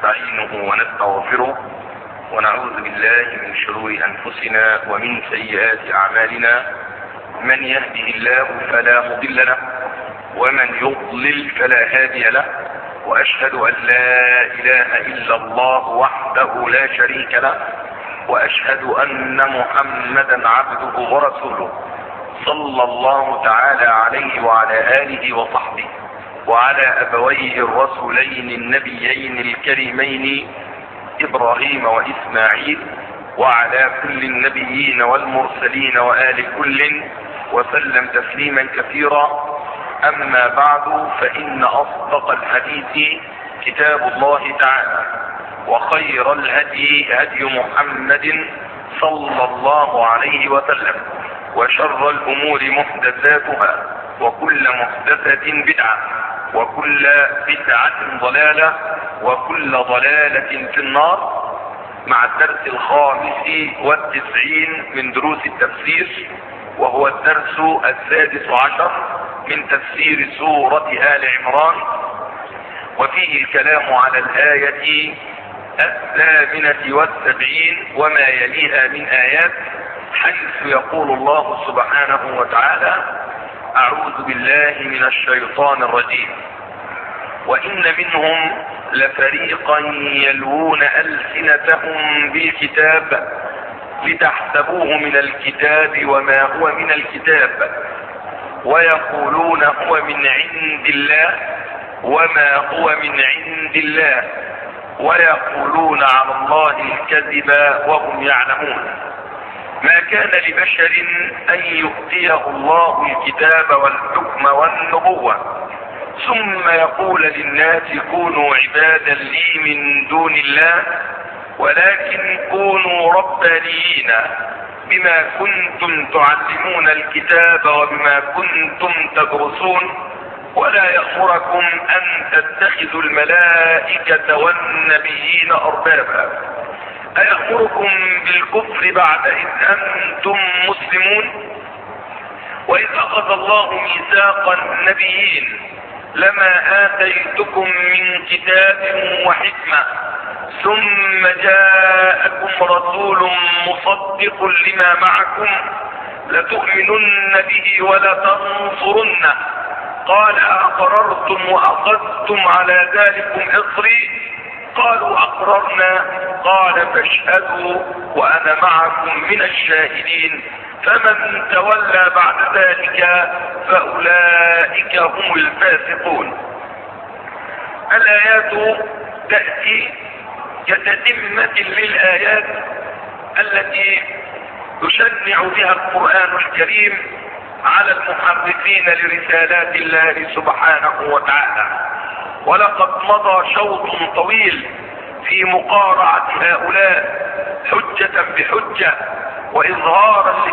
ونستعينه ونستغفره ونعوذ بالله من شرور انفسنا ومن سيئات اعمالنا. من يهده الله فلا مضل له ومن يضلل فلا هادي له، واشهد ان لا اله الا الله وحده لا شريك له، واشهد ان محمدا عبده ورسوله صلى الله تعالى عليه وعلى اله وصحبه وعلى ابويه الرسولين النبيين الكريمين ابراهيم واسماعيل وعلى كل النبيين والمرسلين وآل كل وسلم تسليما كثيرا. اما بعد، فان اصدق الحديث كتاب الله تعالى، وخير الهدي هدي محمد صلى الله عليه وسلم، وشر الامور محدثاتها، وكل محدثة بدعة، وكل بدعة ضلالة، وكل ضلالة في النار. مع الدرس 95 من دروس التفسير، وهو الدرس 16 من تفسير سورة آل عمران، وفيه الكلام على الآية 78 وما يليها من آيات، حيث يقول الله سبحانه وتعالى: أعوذ بالله من الشيطان الرجيم: وإن منهم لفريقا يلوون ألسنتهم بالكتاب لتحسبوه من الكتاب وما هو من الكتاب، ويقولون هو من عند الله وما هو من عند الله، ويقولون على الله الكذب وهم يعلمون. ما كان لبشر أن يؤتيه الله الكتاب والحكم والنبوة ثم يقول للناس كونوا عبادا لي من دون الله، ولكن كونوا ربانيين بما كنتم تعلمون الكتاب وبما كنتم تدرسون، ولا يأمركم أن تتخذوا الملائكة والنبيين أربابا، أيأمركم بالكفر بعد إذ أنتم مسلمون؟ وإذ أخذ الله ميثاق النبيين لما آتيتكم من كتاب وحكمة ثم جاءكم رسول مصدق لما معكم لتؤمنن به ولتنصرنه، قال أقررتم وأخذتم على ذلكم إصري؟ قالوا أقررنا، قال فاشهدوا وأنا معكم من الشاهدين، فمن تولى بعد ذلك فأولئك هم الفاسقون. الآيات تأتي كتتمة للآيات التي يشنع بها القرآن الكريم على المحرفين لرسالات الله سبحانه وتعالى. ولقد مضى شوط طويل في مقارعة هؤلاء حجة بحجة، وإظهارا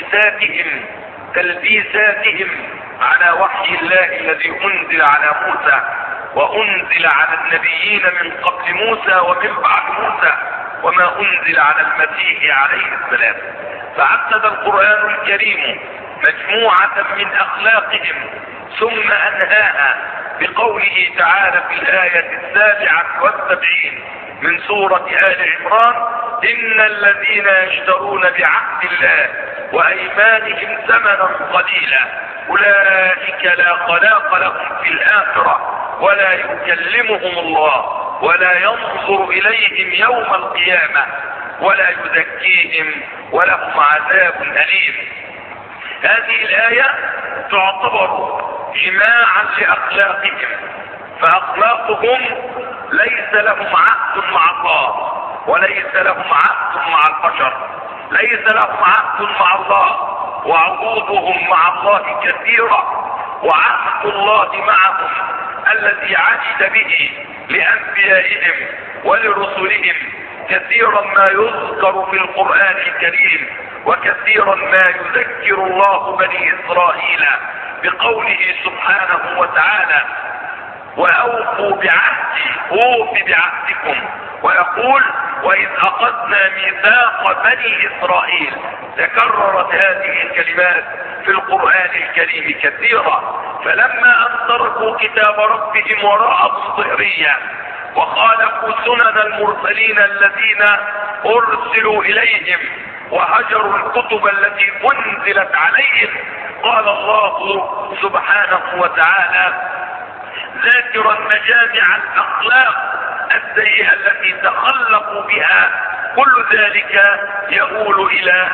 تلبيساتهم على وحي الله الذي أنزل على موسى وأنزل على النبيين من قبل موسى ومن بعد موسى، وما أنزل على المسيح عليه السلام. فعدد القرآن الكريم مجموعة من أخلاقهم ثم أنهاها بقوله تعالى في الآية 77 من سورة آل عمران: إن الذين يشترون بعهد الله وأيمانهم ثمنا قليلا أولئك لا خلاق لهم في الآخرة ولا يكلمهم الله ولا ينظر إليهم يوم القيامة ولا يزكيهم ولهم عذاب أليم. هذه الآية تعتبر جماعا لأخلاقهم، فأخلاقهم ليس لهم عهد مع الله وليس لهم عهد مع البشر، ليس لهم عهد مع الله، وعقودهم مع الله كثيرة، وعهد الله معهم الذي عهد به لأنبيائهم ولرسلهم كثيرا ما يذكر في القرآن الكريم، وكثيرا ما يذكر الله بني إسرائيل بقوله سبحانه وتعالى: وأوفوا بعهدي أوف بعهدكم، ويقول: وإذ أخذنا ميثاق بني إسرائيل. تكررت هذه الكلمات في القرآن الكريم كثيرا. فلما أن تركوا كتاب ربهم وراء ظهريا وخالفوا سنن المرسلين الذين ارسلوا اليهم وهجروا الكتب التي انزلت عليهم. قال الله سبحانه وتعالى ذاكرا مجامع الاخلاق السيئة التي تخلقوا بها، كل ذلك يؤول الى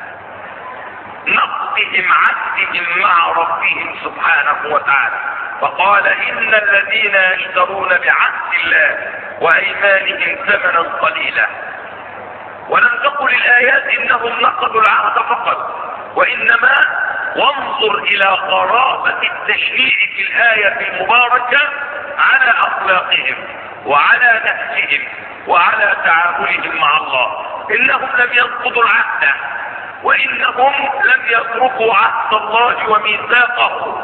نقضهم عهدهم مع ربهم سبحانه وتعالى. فقال ان الذين يشترون بعهد الله وايمانهم ثمنا قليلا. ولم تقل الايات انهم نقضوا العهد فقط، وانما وانظر الى غرابة التشريع في الآية المباركة على اخلاقهم وعلى نهجهم وعلى تعاملهم مع الله. انهم لم ينقضوا العهد، وانهم لم يتركوا عهد الله وميثاقه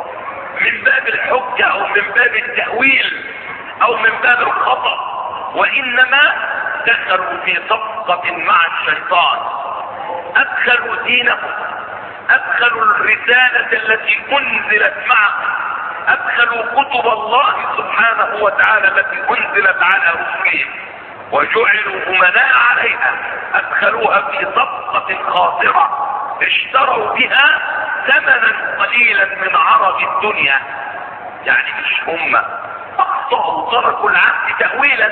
من باب الحجة او من باب التأويل او من باب الخطأ، وانما دخلوا في صفقة مع الشيطان. ادخلوا دينهم، ادخلوا الرسالة التي انزلت معهم، ادخلوا كتب الله سبحانه وتعالى التي انزلت على رسلهم وجعلوا امناء عليها، ادخلوها في صفقة خاطرة اشتروا بها ثمنا قليلا من عرض الدنيا. يعني مش هم اخطأوا تركوا العهد تأويلا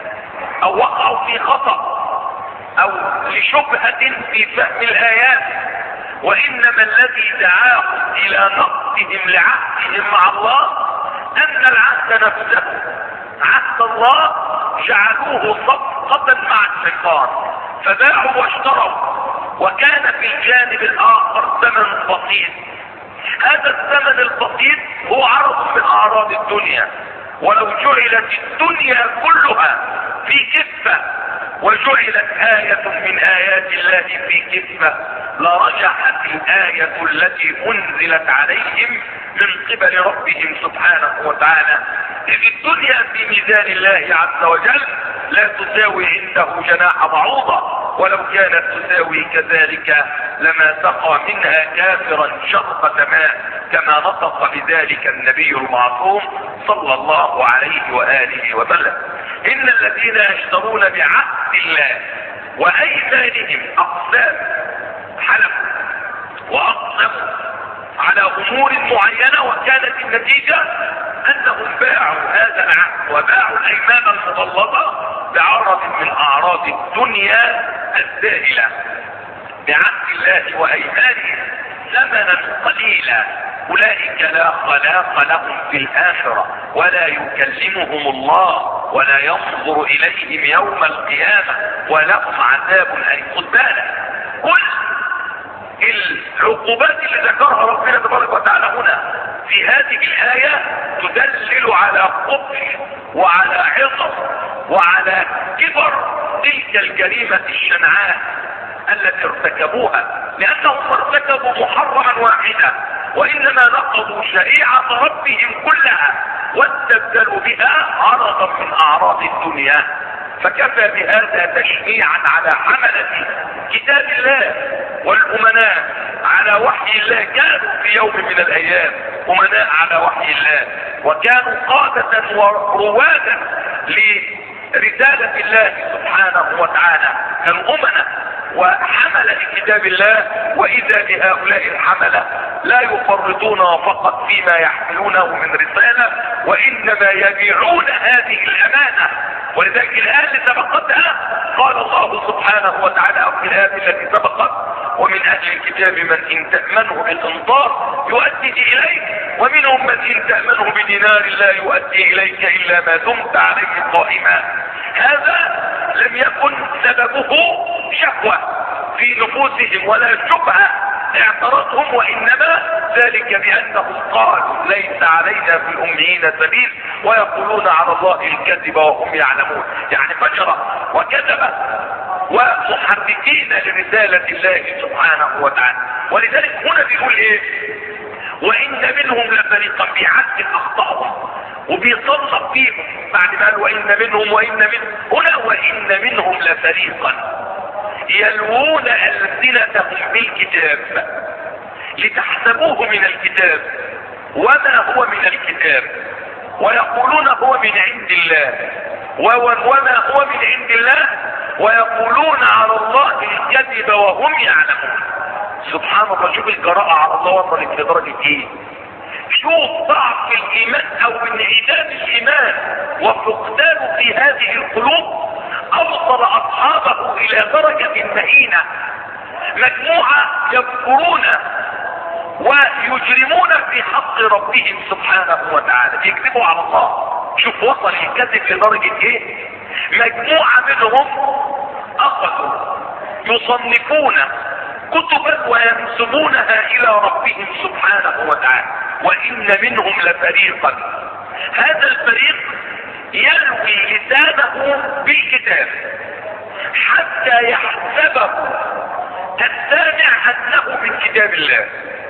او وقعوا في خطأ او لشبهة في فهم الايات، وانما الذي دعاهم الى نقضهم لعهدهم مع الله ان العهد نفسه، عهد الله جعلوه صفقة مع الشيطان فباعوا واشتروا، وكان في الجانب الاخر ثمن بسيط. هذا الثمن البسيط هو عرض من اعراض الدنيا، ولو جعلت الدنيا كلها في كفة وجعلت آية من آيات الله في كفة لرجحت الآية التي أنزلت عليهم من قبل ربهم سبحانه وتعالى. إذ الدنيا في ميزان الله عز وجل لا تساوي عنده جناح بعوضة، ولو كانت تساوي كذلك لما سقى منها كافرا شربة ماء، كما نطق بذلك النبي المعصوم صلى الله عليه وآله وسلم. إن الذين يشترون بعهد الله وأيمانهم أقسام، حلفوا وأقسموا على أمور معينة، وكانت النتيجة أنهم باعوا هذا العهد وباعوا الأيمان المغلظة بعرض من أعراض الدنيا الزائلة بعهد الله وأيمانهم ثمنا قليلا. أولئك لا خلاق لهم في الآخرة ولا يكلمهم الله ولا ينظر إليهم يوم القيامة ولهم عذاب أليم. خد بالك، كل العقوبات اللي ذكرها ربنا تبارك وتعالى هنا في هذه الآية تدلل على قبح وعلى عظم وعلى كبر تلك الجريمة الشنعاء التي ارتكبوها، لأنهم ارتكبوا محرما واحدا وإنما نقضوا شريعة ربهم كلها واستبدلوا بها عرضا من أعراض الدنيا. فكفى بهذا تشنيعا على حملة كتاب الله والأمناء على وحي الله. كانوا في يوم من الأيام أمناء على وحي الله، وكانوا قادة وروادا لرسالة الله سبحانه وتعالى، كانوا أمناء وحمل لكتاب الله. واذا بهؤلاء الحملة لا يفرطون فقط فيما يحملونه من رسالة، وانما يبيعون هذه الامانة. ولذلك الآية اللي سبقتها قال الله سبحانه وتعالى في الآية التي سبقت: ومن اهل الكتاب من ان تأمنه بقنطار يؤدي اليك، ومنهم من ان تأمنه بدينار لا يؤدي اليك الا ما دمت عليه قائما. هذا لم يكن سببه شهوة في نفوسهم ولا شبهة اعترضهم، وانما ذلك بانهم قالوا ليس علينا في الاميين سبيل ويقولون على الله الكذب وهم يعلمون. يعني فجر وكذب ومحركين لرسالة الله سبحانه وتعالى. ولذلك هنا بيقول ايه؟ وان منهم لفريقا بيعدل اخطائهم وبيصنف فيهم بعد ما قال وان منهم هنا وان منهم لفريقا يلوون ألسنتهم بالكتاب لتحسبوه من الكتاب وما هو من الكتاب ويقولون هو من عند الله وما هو من عند الله، ويقولون على الله الكذب وهم يعلمون. سبحان الله، شوف الجراءة على الله وصلت لدرجة ايه. شوف ضعف الايمان او انعدام الايمان وفقدانه في هذه القلوب اوصل اصحابه الى درجة مهينة. مجموعة يذكرون ويجرمون في حق ربهم سبحانه وتعالى، يكذبوا على الله. شوف وصل الكذب لدرجة ايه. مجموعة منهم اخذوا يصنفون كتبا وينسبونها الى ربهم سبحانه وتعالى، وان منهم لفريقا، هذا الفريق يلوي لسانه بالكتاب حتى يحسبه السامع انه من كتاب الله.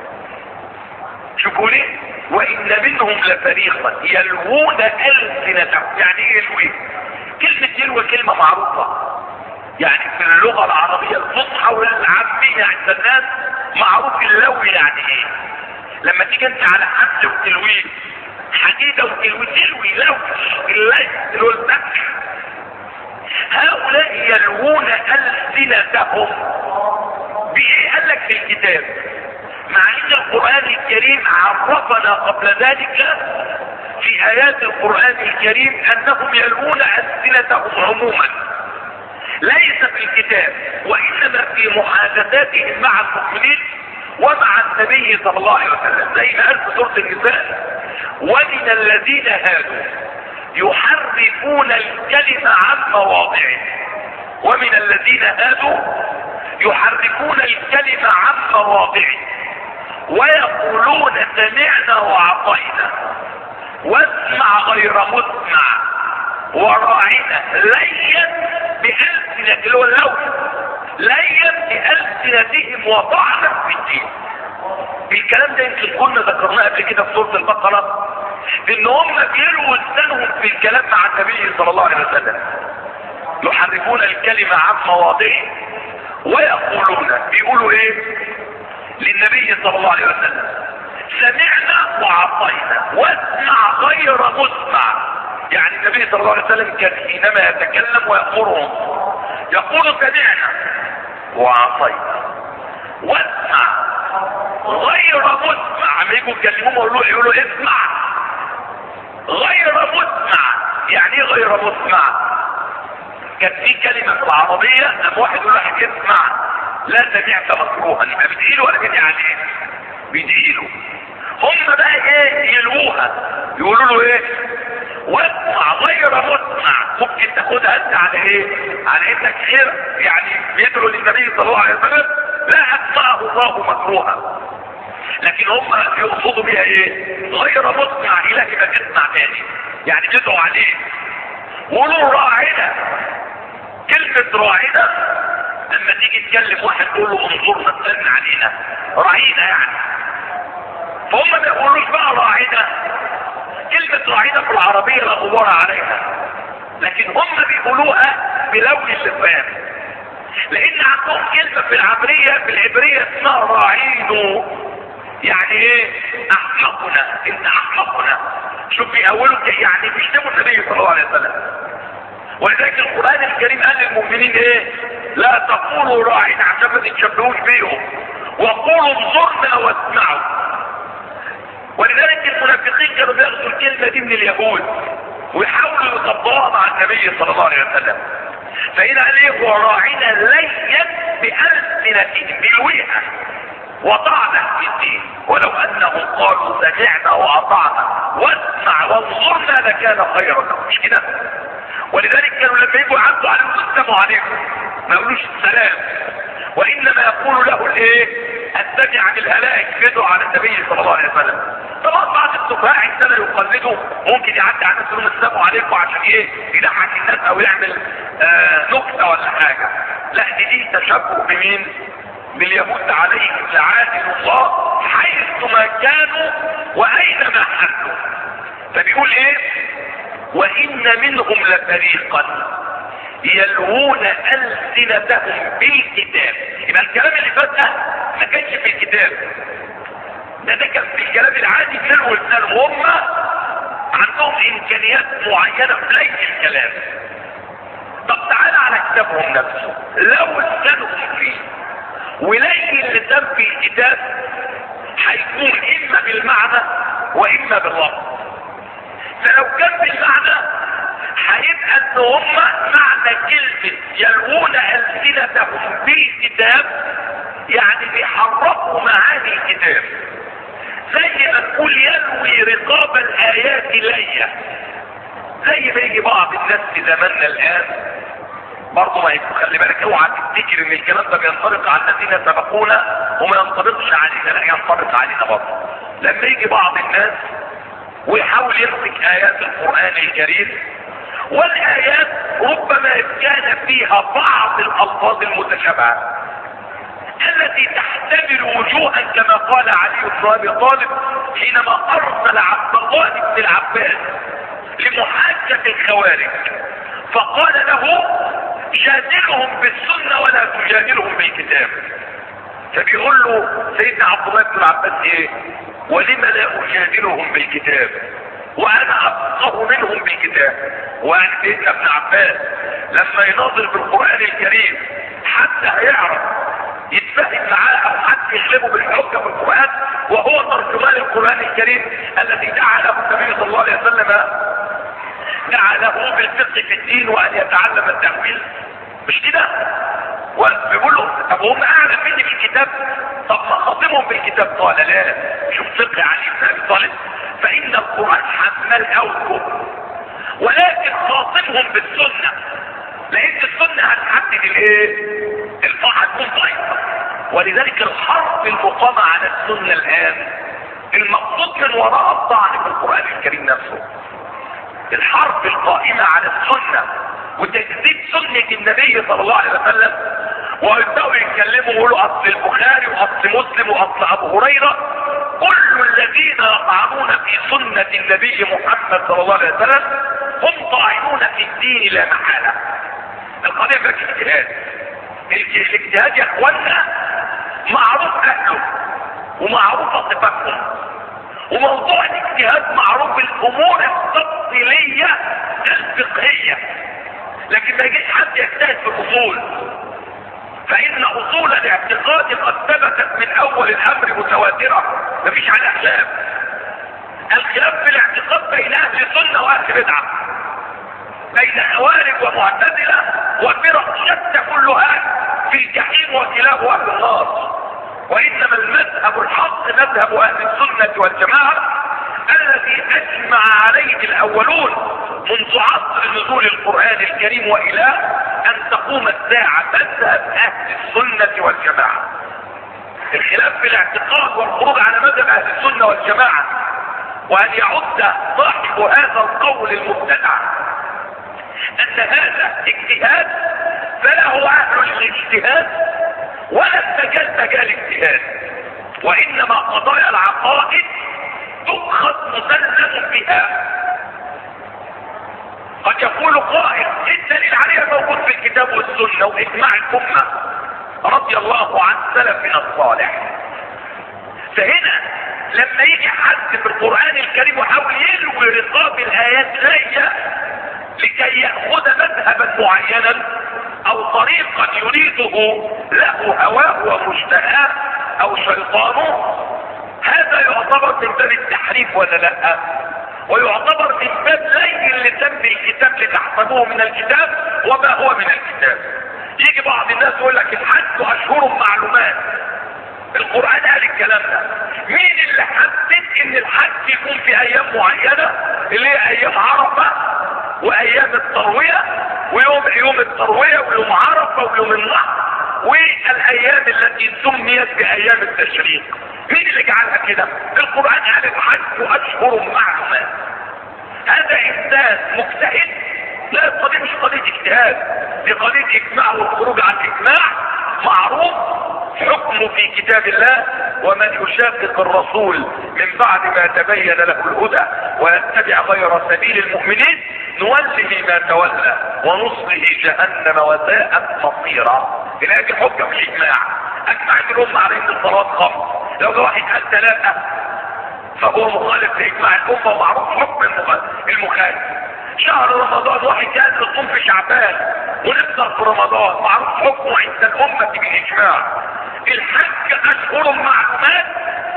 شوفوا ليه، وان منهم لفريقا يلوون السنتهم. يعني ايه يلوي؟ كلمة يلوي كلمة معروفة، يعني في اللغة العربية الفصحى والعامية عند الناس معروف اللوي يعني ايه. لما تيجي انت على حبل وتلويه، حديدة وتلوي، تلوي لوش الليل اللي هو الذبح. هؤلاء يلوون ألسنتهم بايه؟ قال لك في الكتاب، مع ان القرآن الكريم عرفنا قبل ذلك في ايات القرآن الكريم انهم يلوون ألسنتهم عموما، ليس في الكتاب وانما في محادثاتهم مع المؤمنين ومع النبي صلى الله عليه وسلم، زي ما قال في سورة النساء: ومن الذين هادوا يحرفون الكلمة عن مواضعه. ومن الذين هادوا يحرفون الكلمة عن مواضعه ويقولون سمعنا وعطينا واسمع غير مسمع وراعنا ليا بألسنة، اللي هو اللون، ليا بألسنتهم وطعنا في الدين. الكلام ده يمكن كنا ذكرناه قبل كده في سورة البقرة، ان هم بيلووا لسانهم في الكلام مع النبي صلى الله عليه وسلم، يحرفون الكلمة عن مواضعه ويقولون، بيقولوا ايه للنبي صلى الله عليه وسلم؟ سمعنا وعطينا واسمع غير مسمع. يعني النبي صلى الله عليه وسلم كان حينما يتكلم ويأمرهم يقول سمعنا وعطينا واسمع غير مسمع. لما يجوا يكلموه يقولوا اسمع غير مسمع. يعني ايه غير مسمع؟ كان في كلمة في العربية لما واحد يقول واحد اسمع لا سمعت مكروها، يبقى بيدعيله ولا بيدعي عليه؟ بيدعيله. هم بقى ايه يلوها، يقولوا له ايه؟ واسمع غير مسمع. ممكن تاخدها انت على ايه؟ على انك خير، يعني بيدعوا للنبي صلى الله عليه وسلم لا اسمعه الله مكروها، لكن هم يقصدوا بها ايه؟ غير مسمع، الهي ما تسمع تاني، يعني بيدعوا عليه. قولوا راعنا. كلمة راعنا لما تيجي تكلم واحد تقول له انظرنا استنى علينا، راعينا يعني. فهم ما يقولوش بقى راعنا. كلمة راعنا في العربية لا غبار عليها، لكن هم بيقولوها بلون اللسان، لان عندهم كلمة في العبرية اسمها راعينو. يعني ايه؟ احمقنا، انت احمقنا. شوف بيقولوا يعني بيشتموا النبي صلى الله عليه وسلم. ولذلك القرآن الكريم قال للمؤمنين ايه؟ لا تقولوا راعنا عشان ما تتشبهوش بيهم، وقولوا انظرنا واسمعوا. ولذلك المنافقين كانوا بياخدوا الكلمة دي من اليهود ويحاولوا يطبقوها مع النبي صلى الله عليه وسلم. فهنا قال ايه؟ وراعنا ليا بألسنتهم، بيلويها وطعنا في الدين، ولو انهم قالوا سمعنا واطعنا واسمع وانظرنا لكان خيرا لهم. مش كده؟ ولذلك كانوا لما يجوا يعدوا عليهم السلام عليكم ما يقولوش السلام، وانما يقول له الايه؟ السمع عن الهلاك، يدعو على النبي صلى الله عليه وسلم. طبعا بعض السفهاء عندنا يقلدوا، ممكن يعدي على الناس يقول السلام عليكم عشان ايه؟ يضحك الناس او يعمل نكته ولا حاجه. لا، دي تشبه بمين؟ باليهود عليهم لعائن الله حيثما كانوا واينما حلوا. فبيقول ايه؟ وان منهم لفريقا يلوون ألسنتهم بالكتاب. يبقى الكلام اللي فات ده ما كانش في الكتاب، ده كان في الكلام العادي، يلووا لسانهم. هم عندهم امكانيات معينة في لي الكلام. طب تعالى على كتابهم نفسه، لو استنهم فيه ولي اللسان في الكتاب هيكون اما بالمعنى واما باللفظ. فلو كان بالمعنى هيبقى ان هم معنى كلمة يلوون ألسنتهم بالكتاب يعني بيحرفوا معاني الكتاب، زي ما نقول يلوي رقاب الآيات ليا. زي ما يجي بعض الناس في زماننا الآن برضه، ما يبقى خلي بالك اوعى تفتكر ان الكلام ده بينطبق على الذين سبقونا وما ينطبقش علينا، لا ينطبق علينا برضه. لما يجي بعض الناس ويحاول يمسك آيات القرآن الكريم، والآيات ربما كان فيها بعض الألفاظ المتشابهة التي تحتمل وجوها، كما قال علي بن ابي طالب حينما ارسل عبد الله بن العباس لمحاجة الخوارج فقال له جادلهم بالسنة ولا تجادلهم بالكتاب. فبيقول له سيدنا عبد الله بن العباس ايه؟ ولم لا اجادلهم بالكتاب وانا افقه منهم بالكتاب. وعن سيدنا ابن عباس لما يناظر بالقرآن الكريم حتى هيعرف يتفهم معاه او حتى يغلبه بالحجة بالقرآن، وهو ترجمان القرآن الكريم الذي دعا له النبي صلى الله عليه وسلم، دعا له بالفقه في الدين وان يتعلم التأويل. مش كده؟ وبيقول له طب هم اعلم مني بالكتاب، طب ما خاطبهم بالكتاب. قال لا، شوف فقه علي بن ابي طالب، فان القرآن حمل اوجه، ولكن خاطبهم بالسنة، لان السنة هتحدد الايه؟ الفاعل منطقة. ولذلك الحرف المقام على السنة الان المقصود من وراء الطعن في القرآن الكريم نفسه، الحرف القائمة على السنة وتجديد سنة النبي صلى الله عليه وسلم. ويبدأوا يتكلموا ويقولوا اصل البخاري واصل مسلم واصل ابو هريرة، كل الذين يطعنون في سنة النبي محمد صلى الله عليه وسلم هم طاعنون في الدين لا محالة. القضية فيها اجتهاد. الاجتهاد يا اخوانا معروف اهله ومعروفة صفاتهم، وموضوع الاجتهاد معروف الامور التفصيلية الفقهية، لكن ما يجيش حد يجتهد في الاصول، فان اصول الاعتقاد قد ثبتت من اول الامر متواترة مفيش عليها خلاف. الخلاف في الاعتقاد بين اهل سنة واهل بدعة، بين خوارج ومعتزلة وفرق شتى كلها في الجحيم وكلاب اهل النار. وانما المذهب الحق مذهب اهل السنة والجماعة الذي اجمع عليه الاولون منذ عصر نزول القرآن الكريم والى ان تقوم الساعة، مذهب اهل السنة والجماعة. الخلاف في الاعتقاد والخروج على مذهب اهل السنة والجماعة، وان يعد صاحب هذا القول المبتدع ان هذا اجتهاد فلا هو اهل الاجتهاد ولا مجال اجتهاد، وانما قضايا العقائد تؤخذ مسلم بها. قد يقول قائل الدليل عليها موجود في الكتاب والسنة واجماع الامة رضي الله عن سلفنا الصالح. فهنا لما يجي حد في القرآن الكريم وحاول يلوي رقاب الآيات ليا لكي يأخذ مذهبا معينا او طريقا يريده له هواه ومشتهاه او شيطانه، هذا يعتبر من باب التحريف ولا لا؟ ويعتبر من باب لي اللسان بالكتاب لتحسبوه من الكتاب وما هو من الكتاب. يجي بعض الناس يقول لك الحج اشهر معلومات، القرآن قال الكلام ده. مين اللي حدد ان الحج يكون في ايام معينة اللي هي ايام عرفة وايام التروية ويوم التروية ويوم عرفة ويوم النحر والايام التي سميت بايام التشريق؟ مين اللي جعلها كده؟ القرآن قال الحج اشهر معلومات. هذا انسان مجتهد؟ لا، القضية مش قضية اجتهاد، دي قضية اجماع والخروج عن اجماع معروف حكمه في كتاب الله. ومن يشاقق الرسول من بعد ما تبين له الهدى ويتبع غير سبيل المؤمنين نوله ما تولى ونصله جهنم وساءت مصيرا. هناك حكم مش اجماع. اجمعت الامه على ان الصلاه خمس، لو ده واحد قال ثلاثه فهو مخالف لاجماع الامه ومعروف حكم المخالف. شهر رمضان واحد جاء نصوم في شعبان ونفطر في رمضان، معروف حكمه عند الامه بالاجماع. الحج اشهر معلومات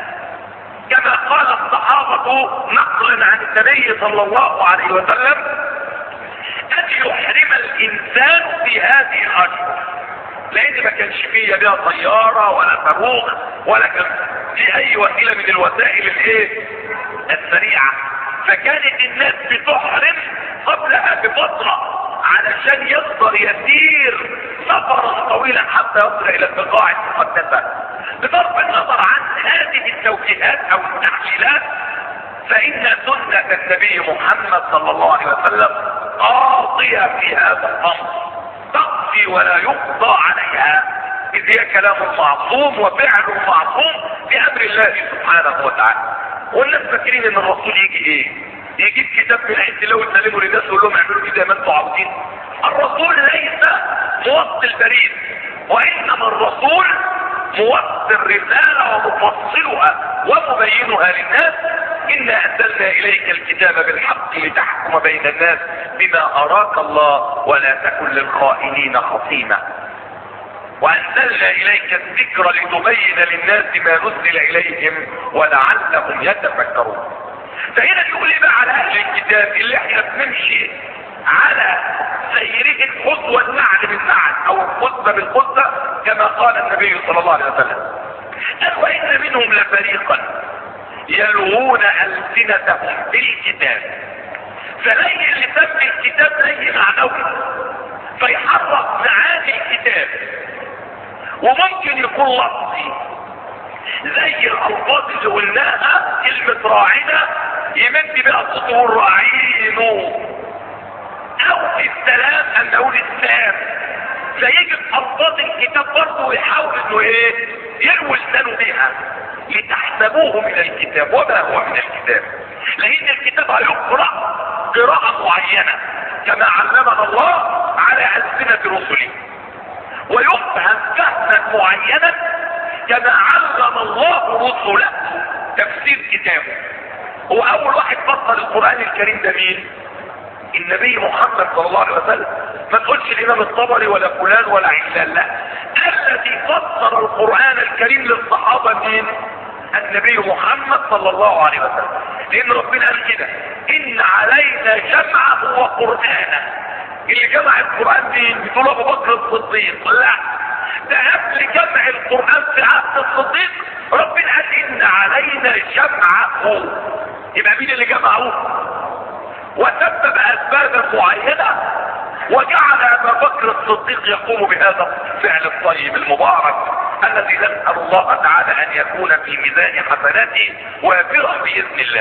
كما قال الصحابه نقلا عن النبي صلى الله عليه وسلم ان يحرم الانسان في هذه الاشهر، لان ما كانش فيه بيها طياره ولا صاروخ ولا كان في اي وسيله من الوسائل السريعه، فكانت الناس بتحرم قبلها بفتره علشان يقدر يسير سفرا طويلا حتى يصل الى البقاع المقدسه. بصرف النظر عن هذه التوجيهات او التعليلات، فان سنه النبي محمد صلى الله عليه وسلم قاضيه في هذا الامر، تقضي ولا يقضى عليها، اذ هي كلام معصوم وفعل معصوم بامر الله سبحانه وتعالى. والناس فاكرين ان الرسول يجي ايه؟ يجيب كتاب من عند الله ويسلمه للناس ويقول لهم اعملوا كده زي ما انتم عاوزين. الرسول ليس موصل بريد، وانما الرسول موصل رساله ومفصلها ومبينها للناس. انا انزلنا اليك الكتاب بالحق لتحكم بين الناس بما اراك الله ولا تكن للخائنين خصيما، وانزلنا اليك الذكر لتبين للناس ما نزل اليهم ولعلهم يتفكرون. فهنا يقول بقى على اهل الكتاب اللي احنا بنمشي على سيرهم خطوة النعل بالنعل او الخطبة بالخطبة كما قال النبي صلى الله عليه وسلم. قال وان منهم لفريقا يلوون السنتهم بالكتاب، فلي اللسان بالكتاب لي معنوي فيحرف معاني الكتاب، وممكن يكون لفظي زي الالفاظ اللي قلناها كلمة راعنا يمد بها صوته راعينه، او في السلام ان نقول السلام، فيجي الفاظ الكتاب برضه يحاول انه ايه يروي لسانه بها لتحسبوه من الكتاب وما هو من الكتاب، لان الكتاب هيقرأ قراءة معينة كما علمنا الله على ألسنة رسله، ويفهم فهما معينا كما علم الله رسله تفسير كتابه. هو اول واحد فسر القرآن الكريم ده مين؟ النبي محمد صلى الله عليه وسلم. ما تقولش الامام الطبري ولا فلان ولا علان، لا، الذي فسر القرآن الكريم للصحابة مين؟ النبي محمد صلى الله عليه وسلم. لان ربنا قال كده ان علينا جمعه وقرآنه. اللي جمع القرآن مين؟ بتقول ابو بكر الصديق؟ لا، ده قبل جمع القرآن في عهد الصديق ربنا قال ان علينا جمعه. يبقى مين اللي جمعه؟ وسبب اسبابا معينة وجعل ابا بكر الصديق يقوم بهذا الفعل الطيب المبارك الذي نسأل الله تعالى ان يكون في ميزان حسناته وافرح باذن الله.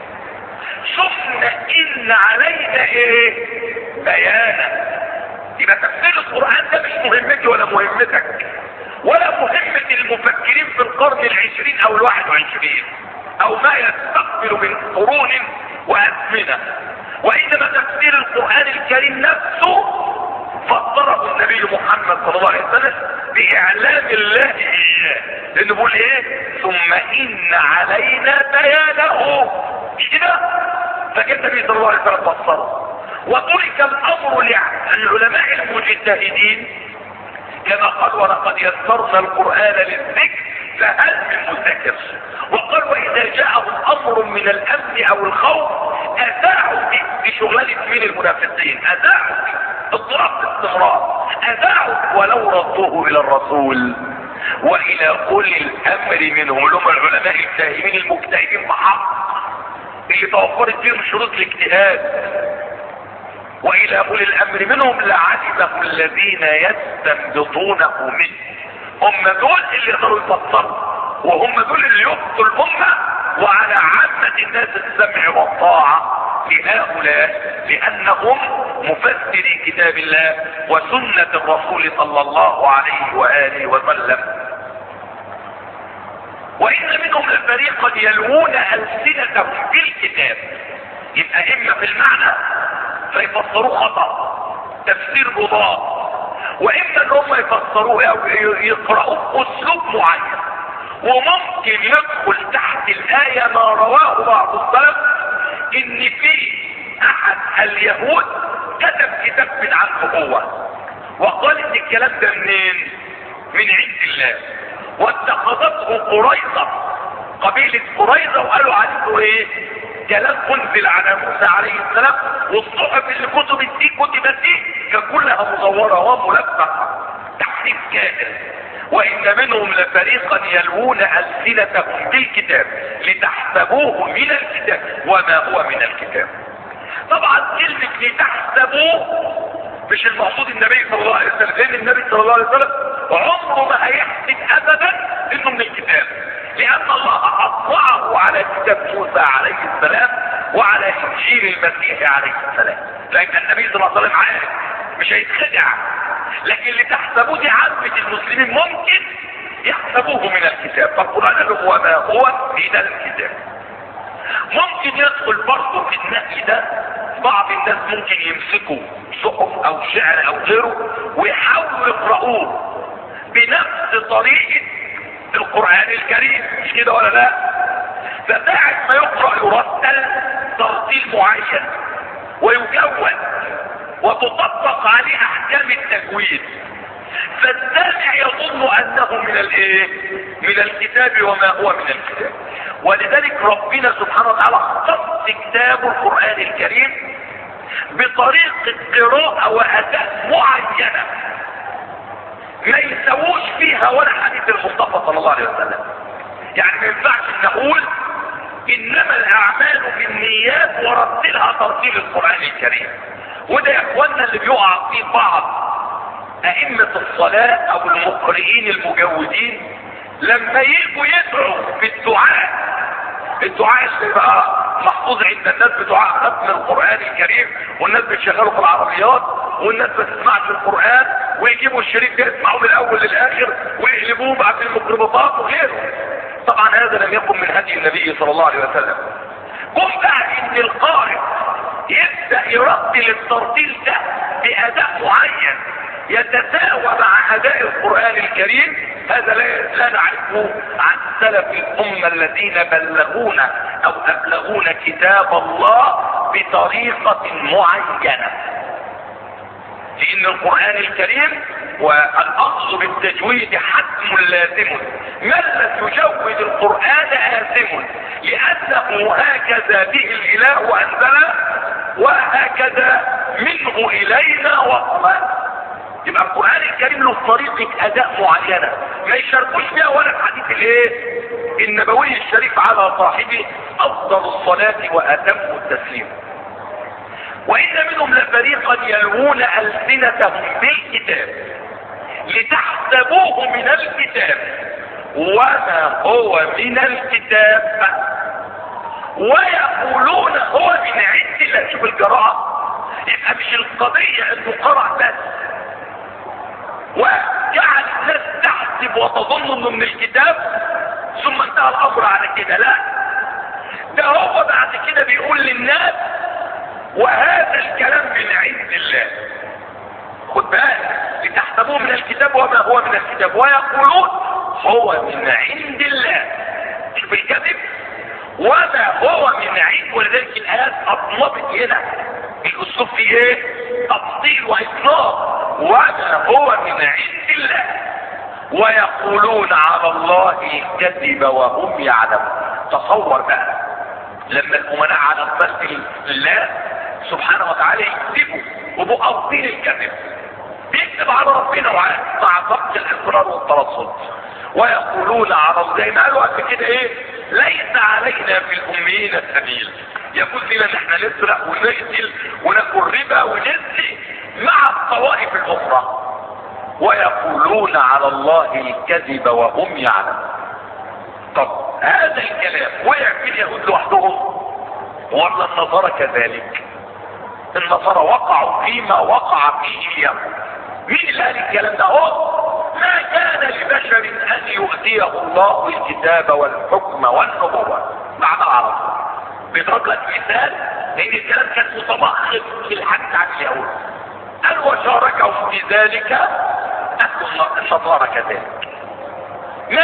شفنا ان علينا ايه؟ بيانا. يبقى تفسير القرآن ده مش مهمتي ولا مهمتك ولا مهمة المفكرين في القرن العشرين او ال21 او ما يستقبل من قرون وازمنة، وانما تفسير القرآن الكريم نفسه فسره النبي محمد صلى الله عليه وسلم باعلام الله اياه، لانه بيقول ايه؟ ثم ان علينا بيانه. مش كده؟ فكان النبي صلى الله عليه وسلم فسره، وترك الامر للعلماء المجتهدين كما قال ولقد يسرنا القرآن للذكر فهل من مدكر. وقال واذا جاءهم امر من الامن او الخوف اذاعوا بشغلانة من المنافقين، اذاعوا اضطراب باستمرار، اذاعوا ولو ردوه الى الرسول والى اولي الامر منهم، اللي هم العلماء الفاهمين المجتهدين بحق اللي توفرت فيهم شروط الاجتهاد، والى اولي الامر منهم لعلمه الذين يستنبطونه منه. هم دول اللي يقدروا يفسروا، وهم دول اللي يخطوا الامه، وعلى عامه الناس السمع والطاعه لهؤلاء لانهم مفسري كتاب الله وسنه الرسول صلى الله عليه واله وسلم. وان منهم لفريقا يلوون السنتهم بالكتاب، يبقى اما في المعنى فيفسروه خطأ تفسير مضاد، واما ان هم يفسروه او يقرأوه باسلوب معين، وممكن يدخل تحت تحت الآية ما رواه بعض السلف ان في احد اليهود كتب كتاب من عنه هو، وقال ان الكلام ده منين؟ من عند الله. واتخذته قريظة، قبيلة قريظة، وقالوا عليه ايه؟ كلام انزل على موسى عليه السلام، والصحف اللي كتبت دي كان كلها مزورة وملفقة تحريف كامل. وان منهم لفريقا يلوون ألسنتهم بالكتاب لتحسبوه من الكتاب وما هو من الكتاب. طبعا كلمة لتحسبوه مش المقصود النبي صلى الله عليه وسلم، لان النبي صلى الله عليه وسلم عمره ما هيحسب ابدا انه من الكتاب، لان الله اطلعه على كتاب موسى عليه السلام وعلى انجيل المسيح عليه السلام، لان النبي صلى الله عليه وسلم عارف مش هيتخدع. لكن اللي تحسبوه دي عامة المسلمين ممكن يحسبوه من الكتاب، فالقرآن قال له وما هو من الكتاب. ممكن يدخل برضه في النهي ده بعض الناس ممكن يمسكوا صحف او شعر او غيره ويحاولوا يقرأوه بنفس طريقة القرآن الكريم، مش كده ولا لا؟ فساعة ما يقرأ يرتل ترتيل معين ويجود وتطبق عليه احكام التجويد، فالسامع يظن انه من الايه؟ من الكتاب وما هو من الكتاب. ولذلك ربنا سبحانه وتعالى اختص كتاب القرآن الكريم بطريقة قراءة واداء معينة ما يسووش فيها ولا حديث المصطفى صلى الله عليه وسلم. يعني ما ينفعش نقول انما الاعمال بالنيات ورتلها ترتيل القرآن الكريم. وده يا اخوانا اللي بيقع فيه بعض ائمة الصلاة او المقرئين المجودين لما يجوا يدعوا في الدعاء اللي بقى محفوظ عند الناس بدعاء ختم القرآن الكريم، والناس بتشغله في العربيات والناس ما تسمعش القرآن، ويجيبوا الشريط ده يسمعوه من الاول للاخر ويقلبوه بقى في الميكروباصات وغيره. طبعا هذا لم يكن من هدي النبي صلى الله عليه وسلم. قم بقى ان القارئ يبدأ يرتل الترتيل ده بأداء معين يتساوى مع أداء القرآن الكريم، هذا لا نعرفه عن سلف الأمة الذين بلغونا أو أبلغونا كتاب الله بطريقة معينة. لأن القرآن الكريم والأخذ بالتجويد حتم لازم، من لم يجود القرآن آثم، لأنه هكذا به الإله أنزله وهكذا منه إلينا وصلا. يبقى القرآن الكريم له طريقة أداء معينة ما يشاركوش فيها ولا الحديث النبوي الشريف على صاحبه أفضل الصلاة وأتم التسليم. وإن منهم لفريقا يلوون ألسنتهم بالكتاب لتحسبوه من الكتاب وما هو من الكتاب ويقولون هو من عند الله. شوف الجراءة، يبقى مش القضية انه قرأ بس وجعل الناس تحسب وتظن انه من الكتاب ثم انتهى الامر على كده، لا، ده هو بعد كده بيقول للناس وهذا الكلام من عند الله. خد بالك، لتحسبوه من الكتاب وما هو من الكتاب ويقولون هو من عند الله. شوف الكذب، وما هو من عند. ولذلك الآيات أطلبت هنا الأسلوب في ايه؟ تفصيل وإطلاق. وما هو من عند الله ويقولون على الله الكذب وهم يعلمون. تصور بقى لما الأمناء على المثل الله سبحانه وتعالى يكذبوا وبقصدين الكذب، بيكذب على ربنا مع ضبط الإصرار والترصد. ويقولون على الله زي ما قالوا قبل كده ايه؟ ليس علينا في الأميين السبيل. يقول لنا ان احنا نسرق ونقتل وناكل ربا ونزني مع الطوائف الأخرى. ويقولون على الله الكذب وهم يعلمون. طب هذا الكلام وقع في اليهود لوحدهم ولا النصارى كذلك؟ النصارى وقعوا فيما وقع فيه اليهود. مين اللي قال الكلام ده؟ ما كان لبشر ان يؤتيه الله الكتاب والحكم والنبوة بعد عرض. بيضرب لك مثال لان الكلام كان متمخض في الحديث عن اليهود. قال وشاركهم في ذلك النصارى كذلك. ما كان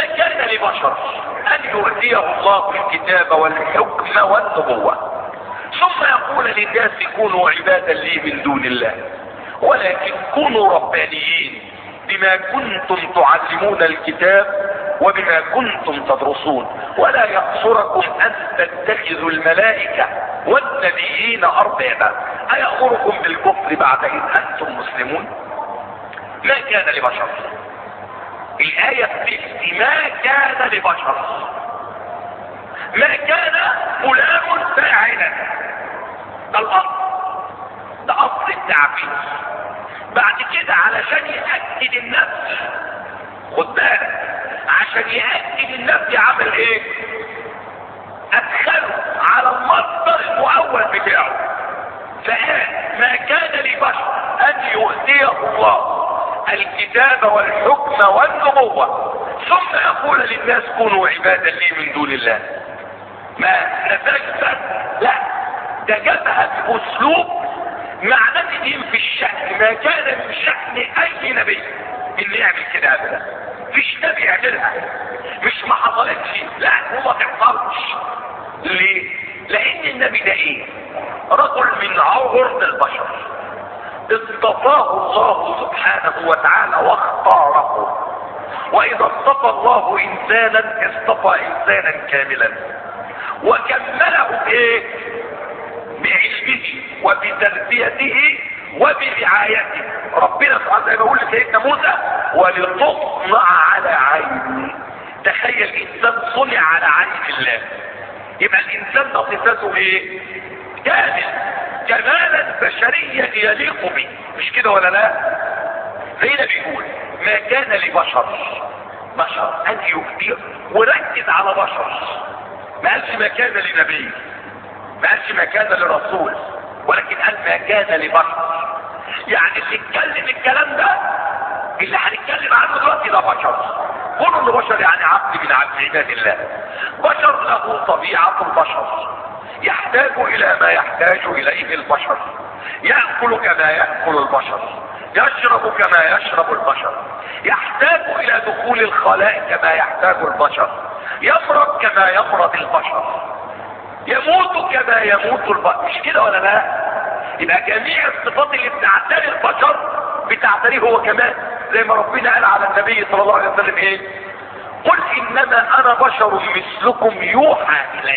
لبشر ان يؤتيه الله الكتاب والحكم والنبوة ثم يقول للناس كونوا عبادا لي من دون الله ولكن كونوا ربانيين بما كنتم تعلمون الكتاب وبما كنتم تدرسون ولا يقصركم ان تتخذوا الملائكة والنبيين اربابا ايأمركم بالكفر بعد اذ انتم مسلمون. ما كان لبشر، الآية بتحكي ما كان لبشر، ما كان فلان فاعلا، ده الاصل، ده اصل التعبير. بعد كده علشان يأكد النفس، خد بالك، عشان يأكد النفس عمل ايه؟ ادخله على المصدر المؤول بتاعه، فقال ما كان لبشر ان يؤتيه الله الكتاب والحكم والنبوة ثم يقول للناس كونوا عبادا لي من دون الله. ما نتاج لا، ده جابها باسلوب معناه في الشأن، ما كان من شأن اي نبي ان يعمل كده ابدا، مفيش نبي يعملها، مش ما حصلتش، لا وما تحصلش. ليه؟ لان النبي ده ايه؟ رجل من عرض البشر اصطفاه الله سبحانه وتعالى واختاره، واذا اصطفى الله انسانا اصطفى انسانا كاملا وكمله بايه؟ بعلمه وبتربيته وبرعايته. ربنا سبحانه زي ما بيقول لسيدنا موسى ولتصنع على عيني. تخيل انسان صنع على عين الله، يبقى الانسان ده صفاته ايه؟ كامل، كمالا بشريا يليق به، مش كده ولا لا؟ فهنا بيقول ما كان لبشر، بشر ان يؤتيه، وركز على بشر، ما قالش ما كان لنبي، ما قالش ما كان لرسول، ولكن قال ما كان لبشر. يعني اللي اتكلم الكلام ده اللي هنتكلم عنه دلوقتي ده بشر. كل بشر يعني عبد من عباد الله، بشر له طبيعة البشر، يحتاج الى ما يحتاج اليه البشر، يأكل كما يأكل البشر، يشرب كما يشرب البشر، يحتاج الى دخول الخلاء كما يحتاج البشر، يمرض كما يمرض البشر، يموت كما يموت البشر، مش كده ولا لا؟ يبقى جميع الصفات اللي بتعتري البشر بتعتريه هو كمان، زي ما ربنا قال على النبي صلى الله عليه وسلم ايه؟ قل انما انا بشر مثلكم يوحى الي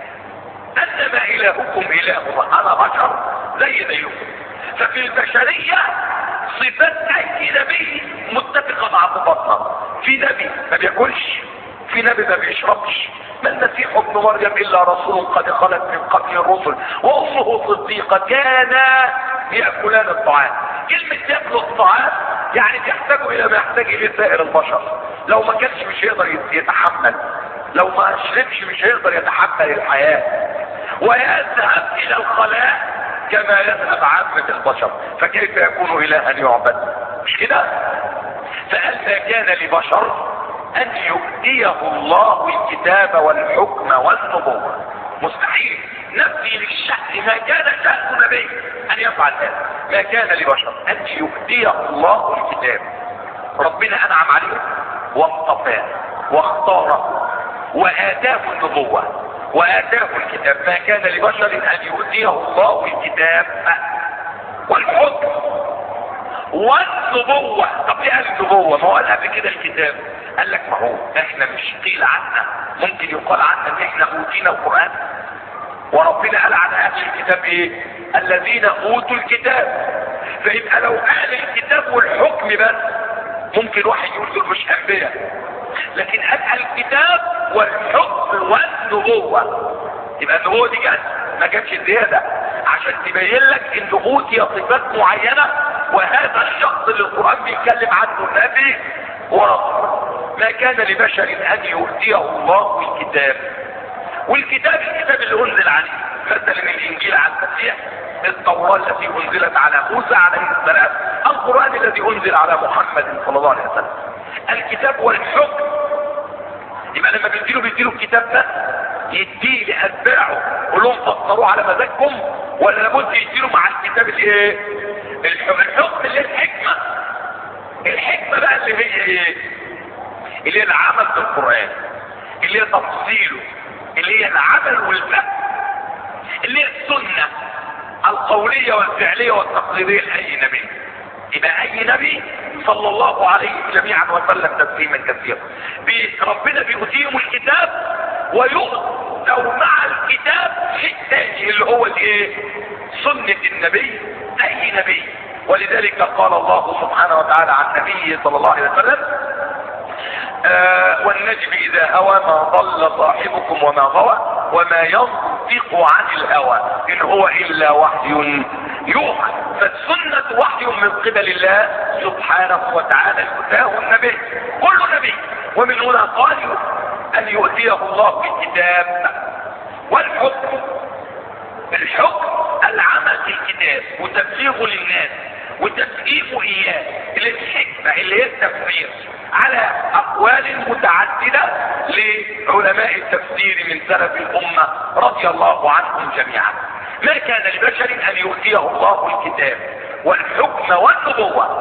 انما الهكم اله، انا بشر زيكم. ففي البشرية صفات اي نبي متفقة مع صفاتنا. في نبي ما بياكلش، في نبي ما بيشربش، ما المسيح ابن مريم الا رسول قد خلت من قبل الرسل وامه صديقة كانا ياكلان الطعام. كلمة ياكلوا الطعام يعني بيحتاجوا الى ما يحتاج اليه سائر البشر، لو ما كانش مش هيقدر يتحمل، لو ما شربش مش هيقدر يتحمل الحياة، ويذهب الى الخلاء كما يذهب عامة البشر، فكيف يكون الها يعبد؟ مش كده؟ فقال ما كان لبشر ان يؤتيه الله الكتاب والحكم والنبوة. مستحيل نفي للشأن، ما كان شأن نبي ان يفعل هذا. ما كان لبشر ان يؤتيه الله الكتاب، ربنا انعم عليه واصطفاه واختاره واتاه النبوة واتاه الكتاب. ما كان لبشر ان يؤتيه الله الكتاب والحكم والنبوة. طب ليه قال النبوة؟ ما هو قال قبل كده الكتاب. قال لك ما هو احنا مش قيل عنا، ممكن يقال عنا ان احنا اوتينا القرآن، وربنا قال على اهل الكتاب ايه؟ الذين اوتوا الكتاب. فيبقى لو قال الكتاب والحكم بس ممكن واحد يقول دول مش انبياء، لكن قال الكتاب والحكم والنبوة، يبقى النبوة دي جت ما جاتش زيادة، عشان تبين لك ان اوتي صفات معينة، وهذا الشخص اللي القرآن بيتكلم عنه نبي ورسول. ما كان لبشر ان يؤتيه الله الكتاب، والكتاب الكتاب اللي انزل عليه، مثلا الانجيل على المسيح، التوراة التي انزلت على موسى عليه السلام، القرآن الذي انزل على محمد صلى الله عليه وسلم. الكتاب والحكم، يبقى لما بيديله الكتاب ده يديه لاتباعه كلهم فسروه على مزاجكم، ولا لابد يديله مع الكتاب الايه؟ الحكم اللي هي الحكمة. الحكمة بقى اللي هي ايه؟ اللي هي العمل بالقرآن، اللي هي تفصيله، اللي هي العمل والفهم، اللي هي السنة القولية والفعلية والتقريرية لأي نبي. يبقى أي نبي صلى الله عليه جميعا وسلم تسليما كثيرا. ربنا بيؤتيهم الكتاب ويؤتوا مع الكتاب شيء ثاني اللي هو الايه؟ سنة النبي، أي نبي. ولذلك قال الله سبحانه وتعالى عن نبيه صلى الله عليه وسلم: والنجم إذا هوى ما ضل صاحبكم وما غوى وما ينطق عن الهوى إن هو إلا وحي يوحى. فالسنة وحي من قبل الله سبحانه وتعالى يؤتاه النبي، كل نبي. ومن هنا قال أن يؤتيه الله الكتاب والحكم. الحكم العمل في الكتاب وتبليغه للناس وتفهيمه إياه، اللي الحكمة اللي هي التفسير على أقوال متعددة لعلماء التفسير من سلف الأمة رضي الله عنهم جميعا. ما كان لبشر أن يؤتيه الله الكتاب والحكم والنبوة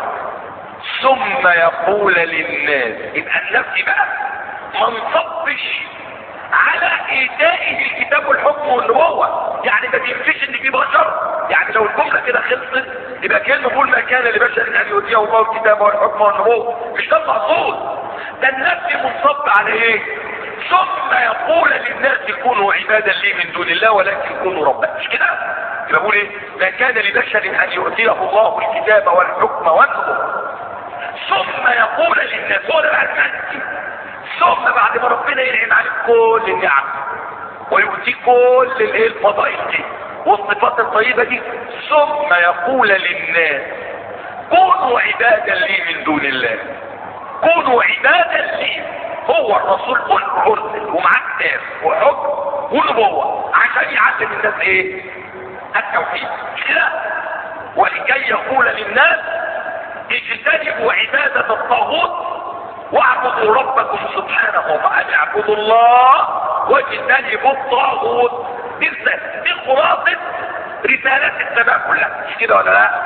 ثم يقول للناس. يبقى النفس بقى ما نصبش على ايتائه الكتاب والحكم والنبوة، يعني ما بينفيش ان في بشر. يعني لو الجملة كده خلصت يبقى كلمة بقول ما كان لبشر ان يؤتيه الله الكتاب والحكم والنبوة، مش ده المقصود. ده النفس منصب على ايه؟ ثم يقول للناس كونوا عبادا لي من دون الله ولكن كونوا ربا، مش كده؟ يبقى بقول ايه؟ ما كان لبشر ان يؤتيه الله الكتاب والحكم والنبوة ثم يقول للناس. هو ده بقى المنسي. ثم بعد ما ربنا ينعم عليك كل النعم ويؤتيك كل الفضائل دي والصفات الطيبة دي، ثم يقول للناس كونوا عبادا لي من دون الله، كونوا عبادا لي. هو الرسول كله ارسل ومعاه كتاب وحكم ونبوة عشان يعلم الناس ايه؟ التوحيد، مش كده؟ ولكي يقول للناس اجتنبوا عبادة الطاغوت واعبدوا ربكم سبحانه وتعالى، اعبدوا الله واجتنبوا الطاغوت. دي خلاصة رسالات السماء كلها، مش كده ولا لا؟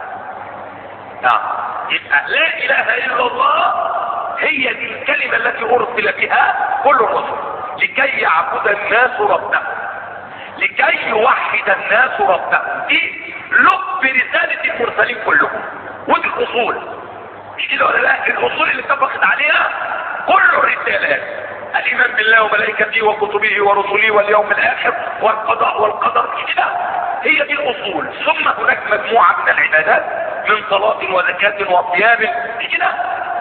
نعم. يبقى لا اله الا الله هي دي الكلمة التي ارسل بها كل الرسل، لكي يعبد الناس ربهم، لكي يوحد الناس ربهم. دي لب رسالة المرسلين كلهم، ودي الاصول، مش كده ولا لا؟ الاصول اللي اتفقت عليها كل الرسالات: الايمان بالله وملائكته وكتبه ورسله واليوم الاخر والقضاء والقدر، مش كده؟ هي دي الاصول. ثم هناك مجموعة من العبادات من صلاة وزكاة وصيام، مش كده؟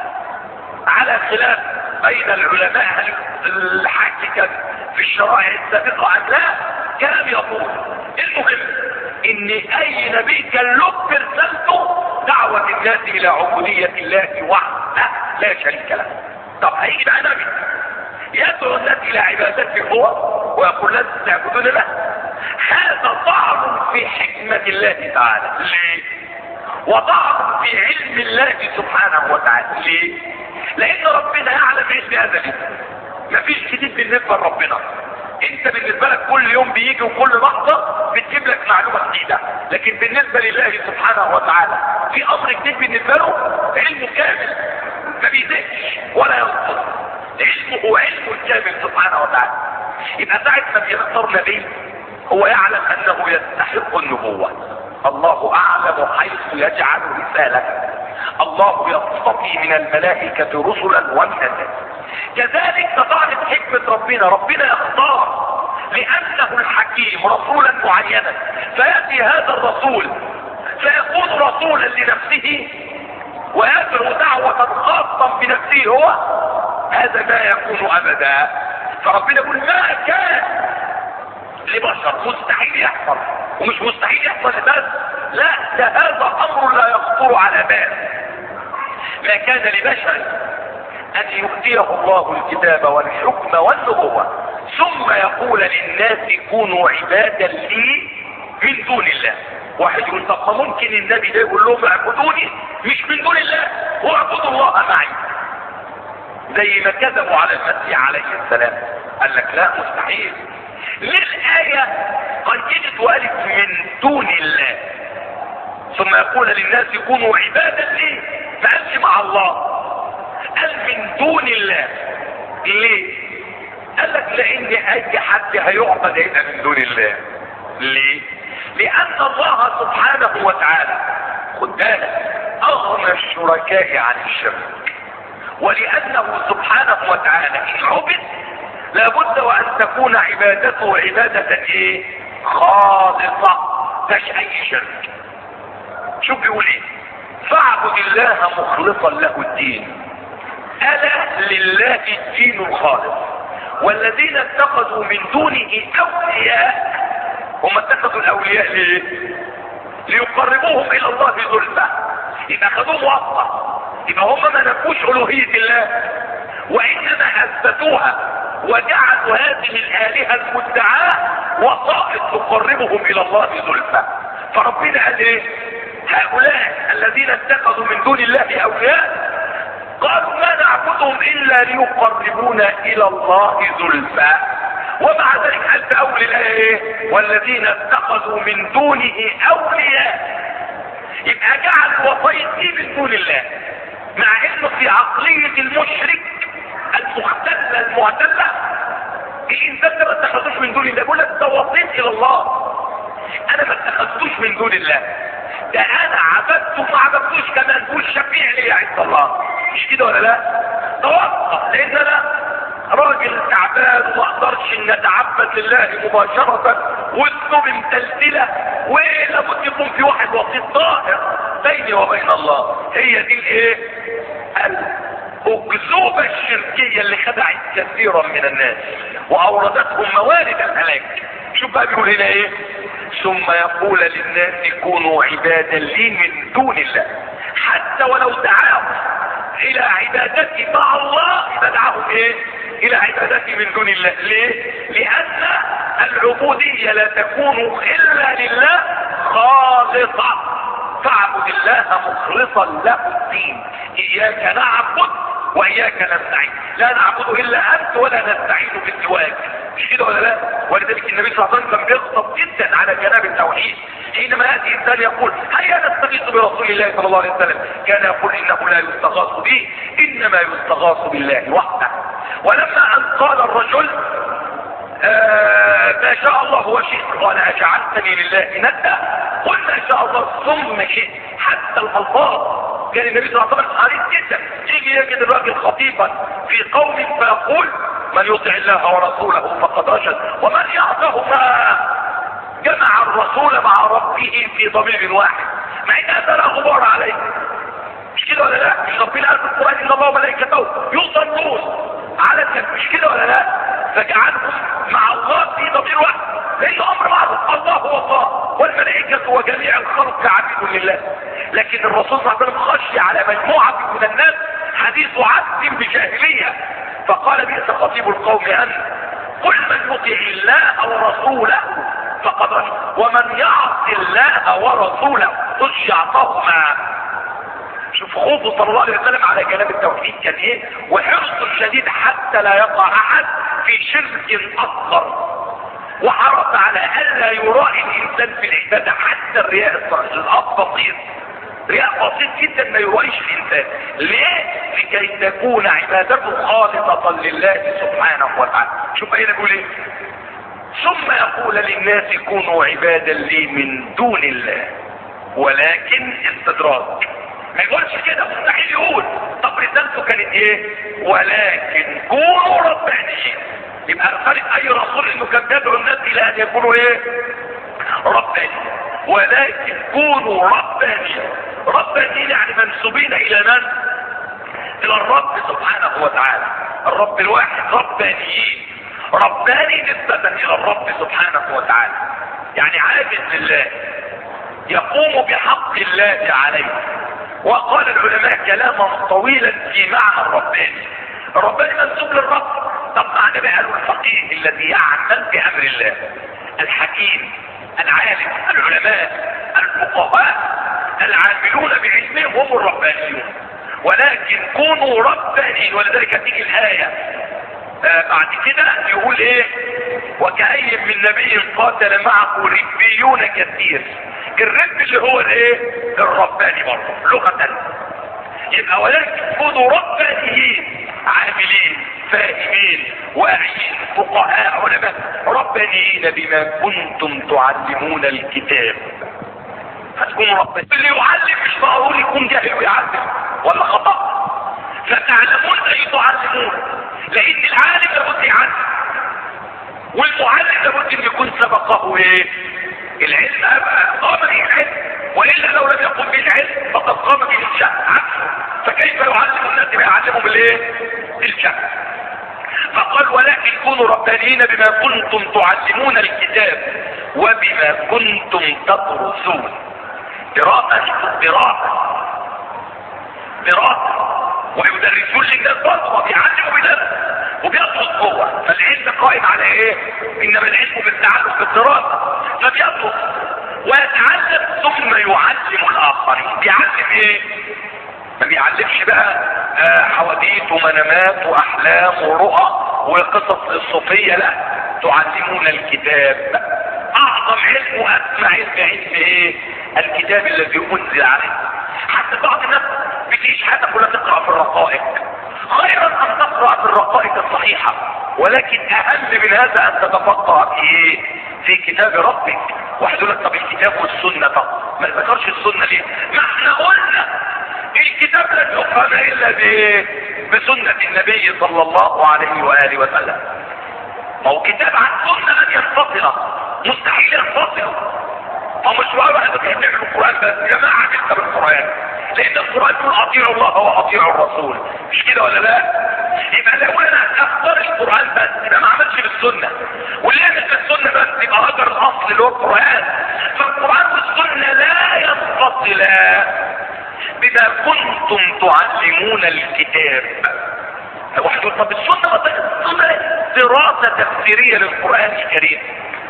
على خلاف بين العلماء هل الحج كان في الشرائع السابقة ام لا؟ كلام يقول. المهم ان اي نبي كان له رسالته دعوة الناس الى عبودية الله وحده لا شريك له. طب هيجي بقى نبي يدعو الناس الى عبادته هو ويقول لازم تعبدون له. هذا طعن في حكمة الله تعالى. ليه؟ وطعن في علم الله سبحانه وتعالى. ليه؟ لان ربنا يعلم علم ازلي، مفيش جديد بالنسبة لربنا. انت بالنسبة لك كل يوم بيجي وكل لحظة بتجيب لك معلومة جديدة، لكن بالنسبة لله سبحانه وتعالى في امر جديد بالنسبة له علمه كامل، ما بيزيدش ولا ينقص. علمه هو علمه الكامل سبحانه وتعالى. يبقى ساعة ما بيختار نبي هو يعلم انه يستحق النبوة. الله اعلم حيث يجعل رسالته. الله يصطفي من الملائكة رسلا ومن الناس. كذلك تطعنت حكمة ربنا يختار لأنه الحكيم رسولا معينا، فيأتي هذا الرسول فيكون رسولا لنفسه ويدعو دعوة خاصة بنفسه هو. هذا ما يكون أبدا. فربنا يقول ما كان لبشر، مستحيل يحصل. ومش مستحيل يحصل بس، لا، ده هذا أمر لا يخطر على بال. ما كان لبشر أن يؤتيه الله الكتاب والحكم والنبوة ثم يقول للناس كونوا عبادا لي من دون الله. واحد يقول طب ممكن النبي ده يقول لهم اعبدوني مش من دون الله واعبدوا الله معي، زي ما كذبوا على المسيح عليه السلام. قال لك لا، مستحيل. للآية قيدت وقالت من دون الله ثم يقول للناس كونوا عبادا لي، ما قالش مع الله، قال من دون الله. ليه؟ قال لك لان اي حد هيعبد هيبقى من دون الله. ليه؟ لان الله سبحانه وتعالى خد بالك اغنى الشركاء عن الشرك، ولانه سبحانه وتعالى ان عبد لابد وان تكون عبادته عبادة ايه؟ خالصة، مش اي شرك. شوف بيقول ايه؟ فاعبد الله مخلصا له الدين، الا لله الدين الخالص، والذين اتخذوا من دونه اولياء. هم اتخذوا الاولياء ليه؟ ليقربوهم الى الله زلفى. يبقى خدوهم واسطة، يبقى هم ما نفوش الوهية الله وانما اثبتوها وجعلوا هذه الالهة المدعاة وسائط تقربهم الى الله زلفى. فربنا قال ايه؟ هؤلاء الذين اتخذوا من دون الله اولياء قالوا ما نعبدهم الا ليقربونا الى الله زلفى، ومع ذلك قال في اول الايه ايه؟ والذين اتخذوا من دونه اولياء. يبقى جعل وسائط دي من دون الله، مع انه في عقلية المشرك المختلة المعتلة الانسان ده ما اتخذوش من دون الله. يقول لك ده وسيط الى الله، انا ما اتخذتوش من دون الله، ده انا عبدته ما عبدتوش كمان، تقول شفيع لي عند الله. مش كده ولا لا؟ توقف، لان انا راجل تعبان وما اقدرش ان اتعبد لله مباشرة والذنوب متلتلة، ولابد يكون في واحد وسيط ظاهر بيني وبين الله. هي دي الايه؟ الاكذوبة الشركية اللي خدعت كثيرا من الناس واوردتهم موارد الهلاك. شوف بقى بيقول هنا ايه؟ ثم يقول للناس كونوا عبادا لي من دون الله، حتى ولو دعاهم الى عبادتي مع الله فدعاهم ايه؟ الى عبادتي من دون الله. ليه؟ لان العبودية لا تكون الا لله خالصة. فاعبد الله مخلصا له الدين، اياك نعبد واياك نستعين، لا نعبد الا انت ولا نستعين بالسواك. مش كده ولا لا؟ ولذلك النبي صلى الله عليه وسلم بيغضب جدا على جناب التوحيد حينما ياتي انسان يقول هيا نستغيث برسول الله صلى الله عليه وسلم، كان يقول انه لا يستغاث به انما يستغاث بالله وحده. ولما ان قال الرجل ما شاء الله وشئت قال اجعلتني لله ندا، قل ما شاء الله ثم شئت. حتى الالفاظ كان النبي صلى الله عليه وسلم حريص جدا. يجي يجد الراجل خطيبا في قوم فيقول من يطع الله ورسوله فقد رشد، ومن يعصهما جمع الرسول مع ربه في ضمير واحد، مع ان هذا لا غبار عليه. مش كده ولا لا؟ مش ربنا قال في القران ان الله وملائكته يصلون على النبي، مش كده ولا لا؟ فجعلهم مع الله في ضمير واحد، لأن امر معروف، الله هو الله والملائكة وجميع الخلق عبيد لله. لكن الرسول صلى الله عليه وسلم خشي على مجموعة من الناس حديث عهد بجاهلية، فقال بئس خطيب القوم أن قل من يطع الله ورسوله فقد رشد، ومن يعص الله ورسوله خش يعطاهما. شوف خوفه صلى الله عليه وسلم على كلام التوحيد كان ايه، وحرصه الشديد حتى لا يقع احد في شرك اصغر، وحرص على الا يراعي الانسان في العباده حتى الرياء البسيط، رياء بسيط جدا ما يراعيش الانسان. ليه؟ لكي تكون عبادته خالصه لله سبحانه وتعالى. شوف هنا بيقول ايه؟ ثم يقول للناس كونوا عبادا لي من دون الله، ولكن استدراج. ما يقولش كده، مستحيل يقول. طب رسالته كانت ايه؟ ولكن كونوا ربانيين. يبقى رسالة اي رسول انه كان يدعو الناس الى ان يكونوا ايه؟ ربانيين. ولكن كونوا ربانيين. ربانيين يعني منسوبين الى من؟ الى الرب سبحانه وتعالى، الرب الواحد. ربانيين، رباني نسبة الى الرب سبحانه وتعالى، يعني عابد لله يقوم بحق الله عليه. وقال العلماء كلاما طويلا في معنى الرباني. الرباني منسوب للرب. طب معنى بقى الفقيه الذي يعمل بامر الله، الحكيم، العالم، العلماء، الفقهاء، العاملون بعلمهم هم الربانيون. ولكن كونوا ربانيين. ولذلك تيجي الايه بعد كده يقول ايه؟ وكأي من نبي قاتل معه ربيون كثير. الرب اللي هو الايه؟ الرباني برضه لغة. يبقى ولكن كونوا ربانيين عاملين فاهمين واعيين فقهاء علماء ربانيين بما كنتم تعلمون الكتاب. هتكون رباني. اللي يعلم مش ضروري يكون جاهل ويعلم ولا خطأ. فتعلمون اي تعلمون، لان العالم لابد يعلم والمعلم لابد ان يكون سبقه ايه؟ العلم. قام به العلم، والا لو لم يقم به العلم فقد قام به الجهل عكسه. فكيف يعلم الناس ما يعلمهم بالايه؟ الجهل. فقال ولكن كونوا ربانيين بما كنتم تعلمون الكتاب وبما كنتم تدرسون. قراءة ويدرسون للناس برضه وبيعلموا بنفسه وبيدرس هو. فالعلم قائم على ايه؟ انما العلم بالتعلم بالدراسه. فبيدرس ويتعلم ثم يعلم الاخرين. بيعلم ايه؟ ما بيعلمش بقى حواديت ومنامات واحلام ورؤى وقصص الصوفيه، لا. تعلمون الكتاب. اعظم علم واسمى علم ايه؟ الكتاب الذي انزل عليه. حتى بعض الناس بتعيش حياتها كلها تقرا في الرقائق. خيرا ان تقرا في الرقائق الصحيحه، ولكن اهم من هذا ان تتفقه في ايه؟ في كتاب ربك. واحد يقول لك طب الكتاب والسنه، طب ما ذكرش السنه ليه؟ ما احنا قلنا الكتاب لا يفهم الا بسنه النبي صلى الله عليه واله وسلم. ما هو كتاب عن سنه لن ينفصل، مستحيل ينفصل. فمش واحد بيحب القران بس. يا جماعه عملت بالقران، لان القران يقول اطيعوا الله واطيعوا الرسول، مش كده ولا لا؟ يبقى لو انا اختار القران بس يبقى ما عملش بالسنه، واللي يعمل بالسنه بس يبقى هجر الاصل اللي هو القران. فالقران والسنه لا ينفصلا. بما كنتم تعلمون الكتاب. واحد يقول طب السنه دراسه تفسيريه للقران الكريم.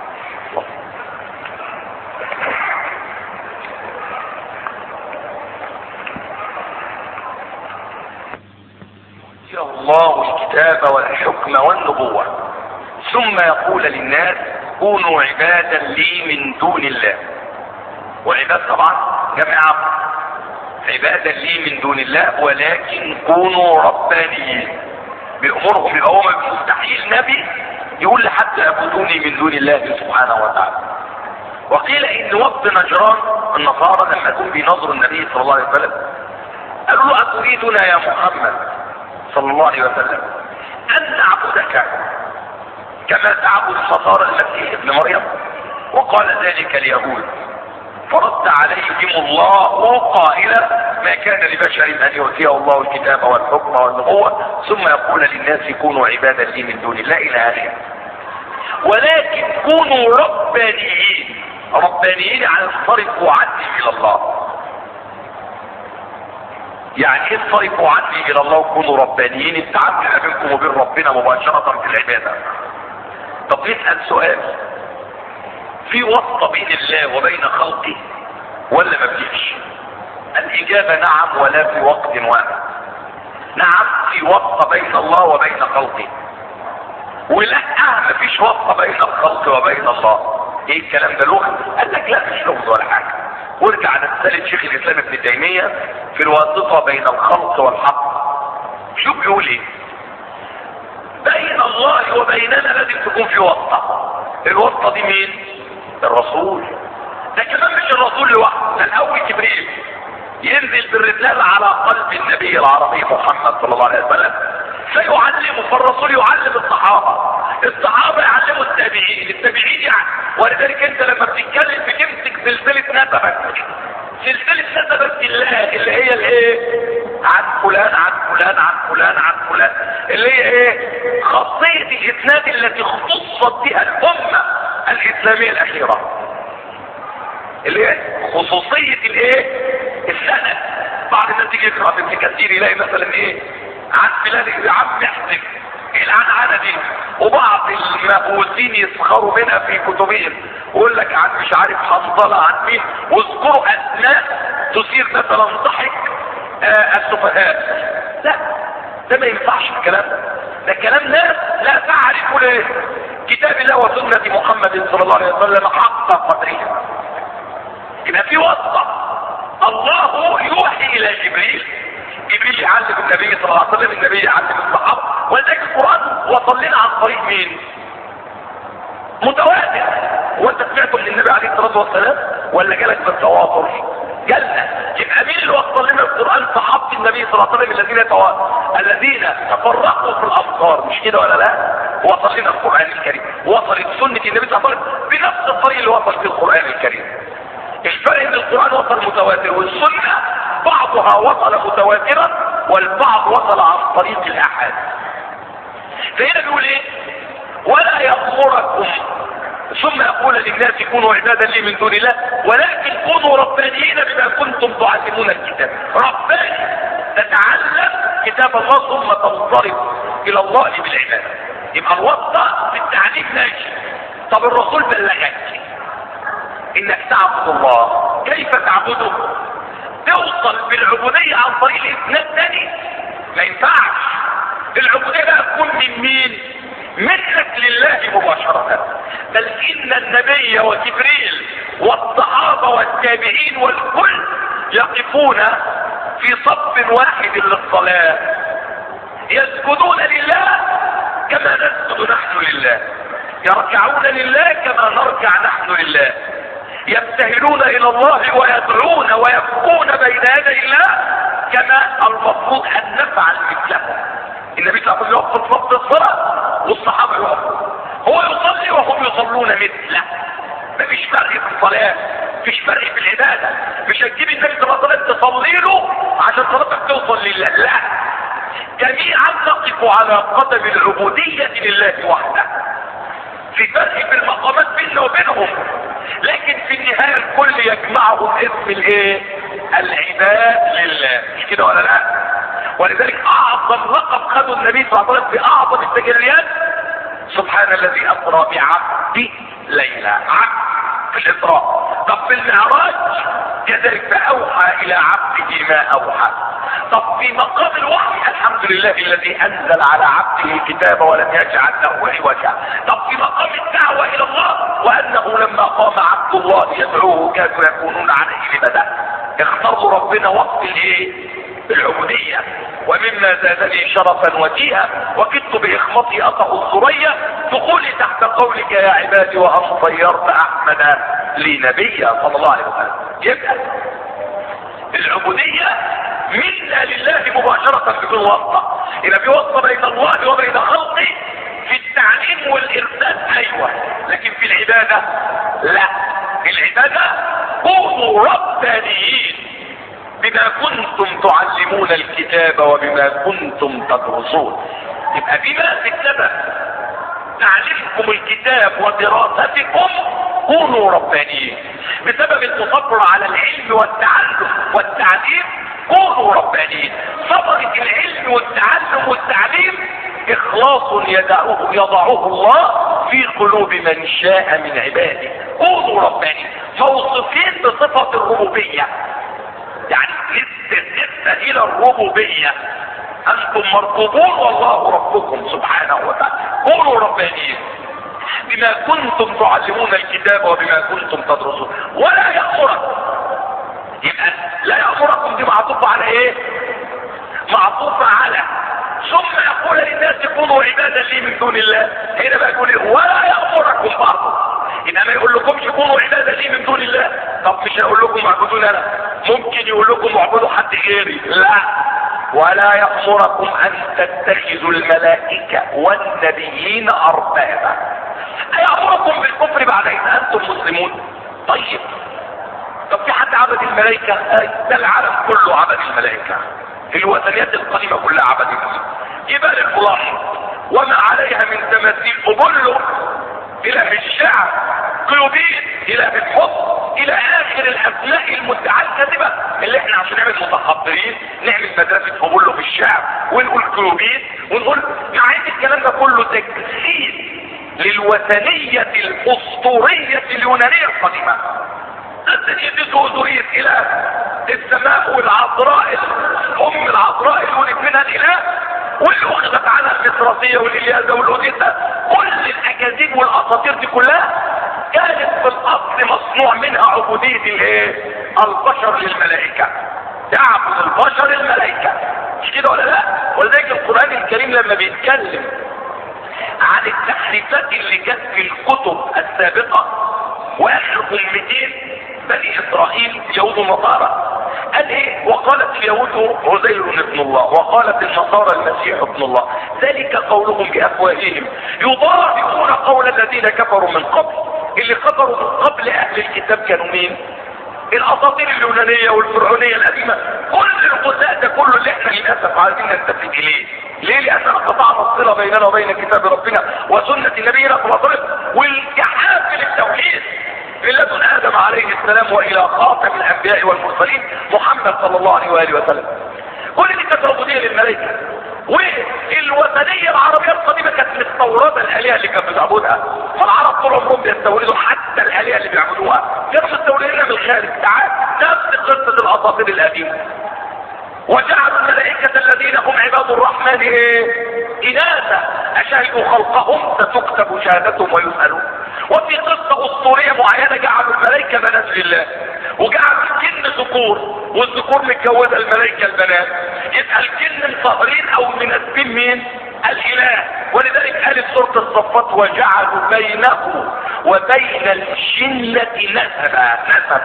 الله الكتاب والحكم والنبوة ثم يقول للناس كونوا عبادا لي من دون الله. وعباد طبعا جمع عبادا لي من دون الله، ولكن كونوا ربانيين بأمورهم. يبقى هو مستحيل نبي يقول لحد اعبدوني من دون الله سبحانه وتعالى. وقيل ان وفد نجران النصارى لما كانوا بيناظروا النبي صلى الله عليه وسلم قالوا له اتريدنا يا محمد صلى الله عليه وسلم ان نعبدك كما تعبد النصارى المسيح ابن مريم؟ وقال ذلك اليهود. فرد عليهم الله قائلا ما كان لبشر ان يؤتيه الله الكتاب والحكم والنبوة ثم يقول للناس كونوا عبادا لي من دون الله الى اخره. ولكن كونوا ربانيين. ربانيين على الصرف وعدل الى الله. يعني ايه الصرف وعدل الى الله وكونوا ربانيين؟ التعامل بينكم وبين ربنا مباشرة في العبادة. طب نسأل سؤال، في واسطة بين الله وبين خلقه ولا ما فيش؟ الإجابة نعم، ولا في وقت واحد. نعم في واسطة بين الله وبين خلقه، ولا ما فيش واسطة بين الخلق وبين الله. ايه الكلام ده لغة؟ قال لك لا مش لغة ولا حاجة. وارجع على رسالة شيخ الإسلام ابن تيمية في الواسطة بين الخلق والحق. شو بيقول ايه؟ بين الله وبيننا لازم تكون في واسطة. الواسطة دي مين؟ الرسول. ده كمان مش الرسول لوحده، ده الاول جبريل ينزل بالرسالة على قلب النبي العربي محمد صلى الله عليه وسلم فيعلمه. فالرسول يعلم الصحابة، الصحابة يعلموا التابعين، التابعين يعني. ولذلك انت لما بتتكلم بتمسك سلسلة نسبك، سلسلة نسبك اللي هي الايه؟ عن فلان عن فلان عن فلان عن فلان، اللي هي ايه؟ خاصية الاسناد التي اختصت بها الامة الاسلامية الاخيرة، اللي هي خصوصية الايه؟ السند. بعض الناس تيجي يقرأ في ابن كثير يلاقي مثلا ايه؟ عن فلان عن محسن العنعنة دي، وبعض المبوسين يسخروا منها في كتبهم ويقول لك عن مش عارف حنظلة عن مين، واذكروا اسماء تثير مثلا ضحك السفهاء. لا ده ما ينفعش الكلام ده كلام ناس لا تعرف ليه كتاب الله وسنة محمد صلى الله عليه وسلم حق قدرها. يبقى في واسطة. الله يوحي الى جبريل، جبريل يعلم علم النبي صلى الله عليه وسلم، النبي علم الصحابة، ولذلك القرآن وصل لنا عن طريق مين؟ متواتر. وانت سمعته من النبي عليه الصلاة والسلام ولا جالك بالتواتر؟ جالنا. يبقى مين اللي وصل لنا القرآن؟ صحابة النبي صلى الله عليه وسلم الذين تفرقوا في الأمصار، مش كده ولا لا؟ وصل لنا القرآن الكريم، وصلت سنة النبي صلى الله عليه وسلم بنفس الطريق اللي وصل فيه القرآن الكريم. الفرق ان القرآن وصل متواتر، والسنة بعضها وصل متواترا والبعض وصل عن طريق الأحاد. فهنا بيقول ايه؟ ولا يأمركم، ثم يقول للناس كونوا عبادا لي من دون الله ولكن كونوا ربانيين بما كنتم تعلمون الكتاب. رباني تتعلم كتاب الله ثم تنصرف الى الله بالعباده. يبقى الواسطه في التعليم ماشي. طب الرسول بلغك انك تعبد الله، كيف تعبده؟ توصل بالعبوديه عن طريق الاسناد تاني؟ ما ينفعش. العبوديه بقى تكون من مين؟ منك لله مباشرة. بل ان النبي وجبريل والصحابة والتابعين والكل يقفون في صف واحد للصلاة، يسجدون لله كما نسجد نحن لله، يركعون لله كما نركع نحن لله، يبتهلون الى الله ويدعون ويبكون بين يدي الله كما المفروض ان نفعل مثلهم. النبي صلى الله عليه وسلم يقف في صف الصلاة والصحابة يقفوا، هو يصلي وهم يصلون مثله. مفيش فرق في الصلاة، مفيش فرق في العبادة. مش هتجيب النبي صلى الله عليه وسلم تصلي له عشان صلاتك توصل لله، لا، جميعا نقف على قدم العبودية لله وحده. في فرق في المقامات بيننا وبينهم، لكن في النهاية الكل يجمعهم اسم الايه؟ العباد لله، مش كده ولا لا؟ ولذلك اعظم لقب خده النبي صلى الله عليه وسلم في اعظم التجليات سبحان الذي اسرى بعبده ليلا. عبد في الاسراء. طب في المعراج كذلك فاوحى الى عبده ما اوحى. طب في مقام الوحي الحمد لله الذي انزل على عبده الكتاب ولم يجعل له عوجا. طب في مقام الدعوه الى الله وانه لما قام عبد الله يدعوه كانوا يكونون عليه لبدا. اختاروا ربنا وقت الايه؟ العبودية. ومما زادني شرفا وجيها وكدت باخمصي اطأ الثريا دخولي تحت قولك يا عبادي وان صيرت احمد لي نبيا صلى الله عليه وسلم. يبقى العبودية منا لله مباشرة بدون واسطة. اذا في واسطة بين الله وبين خلقه في التعليم والارسال ايوه، لكن في العبادة لا. العبادة كونوا ربانيين بما كنتم تعلمون الكتاب وبما كنتم تدرسون. يبقى بما سبب تعليمكم الكتاب ودراستكم كونوا ربانيين. بسبب التصبر على العلم والتعلم والتعليم كونوا ربانيين. ثمرة العلم والتعلم والتعليم اخلاص يضعه الله في قلوب من شاء من عباده. كونوا ربانيين موصوفين بصفة الربوبية، يعني نسبة الى الربوبية. انتم مربوبون والله ربكم سبحانه وتعالى. كونوا ربانيين بما كنتم تعلمون الكتاب وبما كنتم تدرسون. ولا يأمركم، يبقى لا يأمركم دي معطوفة على ايه؟ معطوفة على ثم يقول للناس كونوا عبادا لي من دون الله. هنا بقى يقول ولا يأمركم بعض. انما يقول لكمش كونوا عبادا لي من دون الله. طب مش هيقول لكم اعبدون انا، ممكن يقول لكم اعبدوا حد غيري. لا، ولا يأمركم ان تتخذوا الملائكة والنبيين اربابا. ايأمركم بالكفر بعد اذ انتم مسلمون؟ طيب طب في حد عبد الملائكة؟ ده العالم كله عبد الملائكة، الوثنيات القديمة كلها عبد الملائكة. جبال الفلاح وما عليها من تماثيل أبولو، اله الشعر، قيوبين، اله الحب، الى اخر الاسماء المدعاة الكاذبة اللي احنا عشان نعمل متحضرين نعمل مدرسة أبولو في الشعر ونقول قيوبين ونقول يعني الكلام ده كله تجسيد للوثنية الاسطورية اليونانية القديمة. الثانية دي ذرية اله السماء والعذراء الام العذراء اللي ولد منها الاله واللي واخدت عنها المصراتية والإلياذة والأوديسة. كل الاكاذيب والاساطير دي كلها كانت في الاصل مصنوع منها عبودية الايه؟ البشر للملائكة. يعبد البشر الملائكة، مش كده ولا لما بيتكلم عن التحريفات اللي جت في الكتب السابقة، واخر امتين بني اسرائيل يهود النصارى، قال ايه؟ وقالت اليهود عزير ابن الله، وقالت النصارى المسيح ابن الله، ذلك قولهم بافواههم يضاهئون قول الذين كفروا من قبل. اللي كفروا من قبل اهل الكتاب كانوا مين؟ الاساطير اليونانيه والفرعونيه القديمه. كل الغثاء ده كله اللي احنا للاسف عايزين نستفيد اليه. ليه؟ لاننا قطعنا الصله بيننا وبين كتاب ربنا وسنه نبينا صلى الله عليه وسلم، والجحافل التوحيد من لدن ادم عليه السلام والى خاتم الانبياء والمرسلين محمد صلى الله عليه واله وسلم. كل دي كانت عبوديه للملائكه، والوثنيه العربيه القديمه كانت مستورده الالهه اللي كانت بتعبدها. فالعرب طول عمرهم بيستوردوا حتى الالهه اللي بيعبدوها كانوا مستوردينها من الخارج. تعال نفس قصه الاساطير القديمه. وجعلوا الملائكه الذين هم عباد الرحمن ايه؟ اناثا اشهدوا خلقهم ستكتب شهادتهم ويسالون. وفي قصه اسطوريه معينه جعلوا الملائكه بنات لله، وجعلوا الجن ذكور والذكور متجوزه الملائكه البنات. يبقى الجن مصهرين او مناسبين مين؟ الاله. ولذلك قالت سوره الصفات وجعلوا بينه وبين الجنه نسبا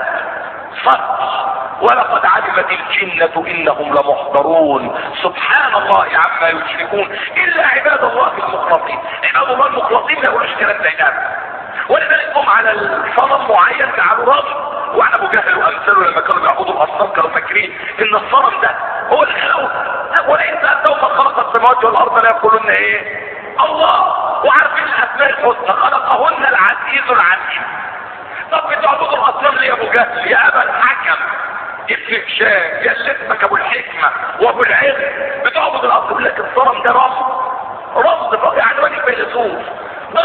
صدق ولقد علمت الجنة انهم لمحضرون. سبحان الله عما يشركون الا عباد الله المخلصين. عباد الله المخلصين ما يقولوش كلام زي ده. ولذلك هم على الصنم معين جعلوا رجل، وعلى ابو جهل وامثاله لما كانوا بيعبدوا الاصنام كانوا فاكرين ان الصنم ده هو اللي خلقه. ولئن سالتهم من خلق السماوات والارض لا يقولون ايه؟ الله. وعارفين الاسماء الحسنى خلقهن العزيز العليم. طب بتعبدوا الاصنام ليه يا ابو جهل؟ يا ابا الحكم ابن هشام، يا اللي اسمك ابو الحكمه وابو العلم. بتعبد الاصنام يقول لك الصنم ده رمز يعني راجل فيلسوف. ده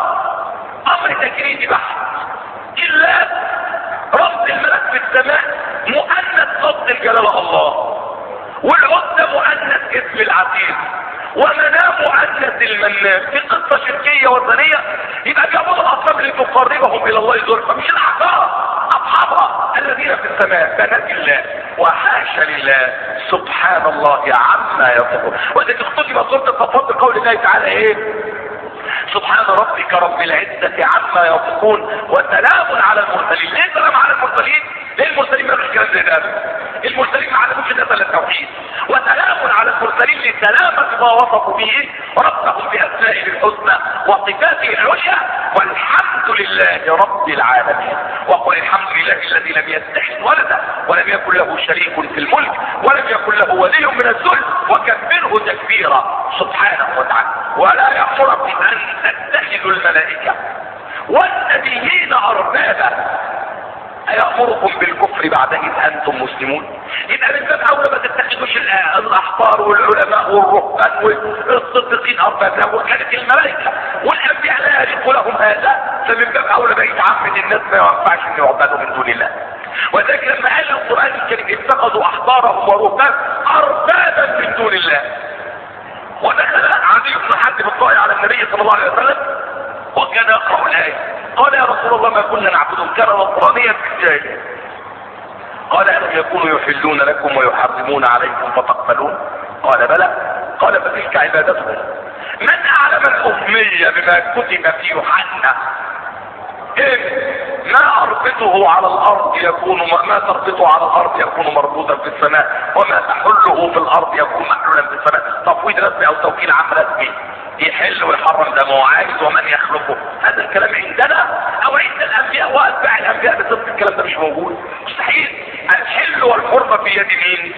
امر تجريدي بحت. الا رمز الملك في السماء مؤنث لفظ الجلاله الله، والعزى مؤنث اسم العزيز، ومنام مؤنث المنام. في قصه شركيه وثنيه يبقى بيعبدوا الاصنام اللي تقربهم الى الله زلفى، مش الاحجار اصحابها الذين في السماء بنات الله وحاشا لله. سبحان الله عما يصفون. وإذا تختم سوره الصفات بقول الله تعالى ايه؟ سبحان ربك رب العزة عما يصفون وسلام على المرسلين. ليه سلام على المرسلين؟ ليه المرسلين ما الكلام زي ده؟ المرسلين ما علموش الناس الا التوحيد. وسلام على المرسلين لسلامة ما وصفوا به ربهم باسمائه الحسنى وصفاته العليا. والحمد لله رب العالمين. وقل الحمد لله الذي لم يتخذ ولدا ولم يكن له شريك في الملك ولم يكن له ولي من الذل وكبره تكبيرا سبحانه وتعالى. ولا يأمركم ان تتخذوا الملائكة والنبيين اربابا ايأمركم بالكفر بعد اذ انتم مسلمون؟ يبقى من باب اولى ما تتخذوش الاحبار والعلماء والرهبان والصديقين اربابا. وكانت الملائكه والانبياء لا يليق لهم هذا، فمن باب اولى ما يتعمد الناس ما ينفعش ان يعبدوا من دون الله. وذلك لما قال القران الكريم اتخذوا احبارهم ورهبان اربابا من دون الله. ودخل عدي بن حاتم الطائي على النبي صلى الله عليه وسلم وكان يقرأ الآية. قال يا رسول الله ما كنا نعبدهم، كان نصرانيا في الجاهلية. قال ألم يكونوا يحلون لكم ويحرمون عليكم فتقبلون؟ قال بلى. قال فتلك عبادتهم. من أعلم الأمية بما كتب في يوحنا؟ إيه؟ ما أربطه على الأرض يكون ما تربطه على الأرض يكون مربوطا في السماء، وما تحله في الأرض يكون محلولا في السماء. تفويض رسمي أو توكيل عام رسمي يحل ويحرم ده ما هو عايز ومن يخلقه. هذا الكلام عندنا او عند الانبياء واتباع الانبياء بصدق الكلام ده مش موجود، مستحيل. الحل والحرمه في يد مين؟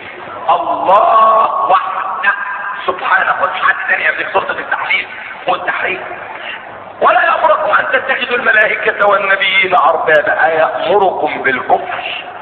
الله وحده سبحانه. وفي حد ثاني من سوره التحليل والتحريم. ولا يأمركم ان تتخذوا الملائكه والنبيين اربابا ايأمركم بالكفر؟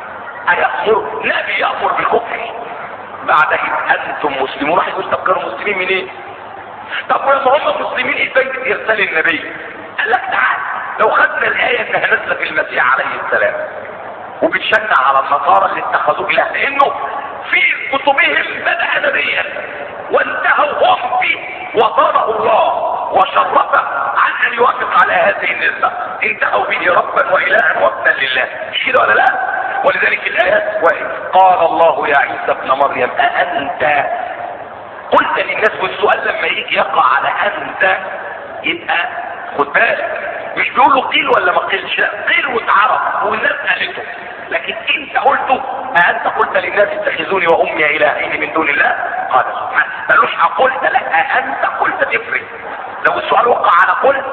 نبي يأمر بالكفر بعد اذ انتم مسلمون. راح يقول طب كانوا مسلمين من ايه؟ طب ولما هم مسلمين ايه فايدة ارسال النبي؟ قال لك تعال لو خدنا الآية انها نزلت في المسيح عليه السلام وبتشنع على النصارى اللي اتخذوه اله، لانه في كتبهم بدأ نبيا وانتهوا هم به وطاره الله وشرفه عن ان يوافق على هذه النسبة. انتهوا به ربا والها وابنا لله. مش كده ولا لا؟ ولذلك الآيات وإذ قال الله يا عيسى ابن مريم أأنت قلت للناس، والسؤال لما يجي يقع على انت يبقى خد بالك، مش بيقول له قيل ولا ما قيلش، لا قيل واتعرف والناس قالته، لكن انت قلته. أأنت قلت للناس اتخذوني وامي الهين من دون الله؟ قال سبحانه. ما قالوش قلت، لا أأنت قلت تفرق. لو السؤال وقع على قلت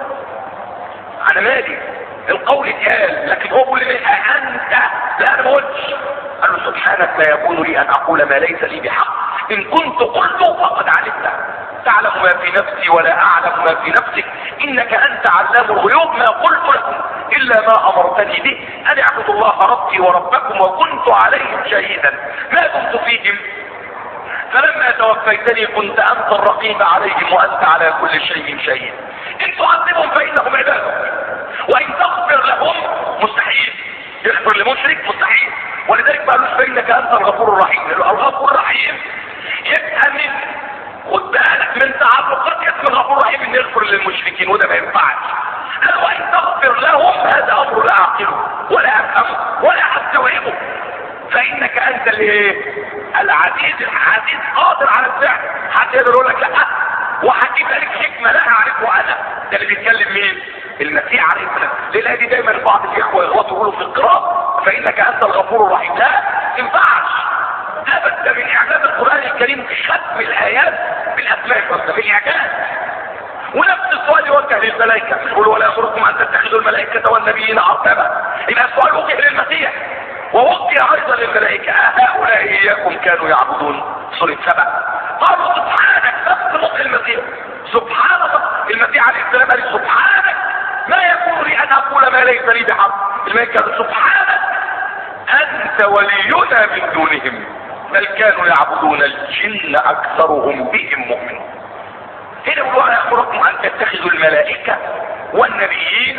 انا مالي، القول اتقال، لكن هو بيقول لي أأنت، لا انا ما قلتش. قال له سبحانك لا يكون لي ان اقول ما ليس لي بحق، ان كنت قلته فقد علمته، تعلم ما في نفسي ولا اعلم ما في نفسك، انك انت علام الغيوب، ما قلت لكم الا ما امرتني به ان اعبدوا الله ربي وربكم وكنت عليهم شهيدا ما دمت فيهم، فلما توفيتني كنت انت الرقيب عليهم وانت على كل شيء شهيد. ان تعذبهم فانهم عبادك وان تغفر لهم مستحيل. يغفر لمشرك مستحيل، ولذلك ما قالوش فانك انت الغفور الرحيم. الغفور الرحيم يبقى من، خد بالك من تعلقات اسم الغفور الرحيم ان يغفر للمشركين، وده ما ينفعش. قال وان تغفر لهم، هذا امر لا اعقله ولا افهمه ولا استوعبه، فانك انت العزيز العزيز قادر على الفعل. حد يقدر يقول لك لا، وهجيب لك حكمه لا اعرفه انا. ده اللي بيتكلم مين؟ المسيح عليه السلام. ليه دي دايما بعض الاخوه يغلطوا يقولوا في القراءه فانك انت الغفور الرحيم، لا ما ينفعش ابدا. من اعجاز القران الكريم ختم الايات بالاسماء الحسنى، في اعجاز. ونفس السؤال يوجه للملائكه، يقول ولا يامركم ان تتخذوا الملائكه والنبيين اربابا. يبقى السؤال وجه للمسيح ووجه ايضا للملائكه، هؤلاء اياكم كانوا يعبدون. سوره سبأ. قالوا سبحانك، نفس نطق المسيح سبحان الله. المسيح عليه السلام قال سبحانك ما يكون لي ان اقول ما ليس لي بحق. الملائكه سبحانك انت ولينا من دونهم بل كانوا يعبدون الجن اكثرهم بهم مؤمنون. هنا الله يأمركم ان تتخذوا الملائكة والنبيين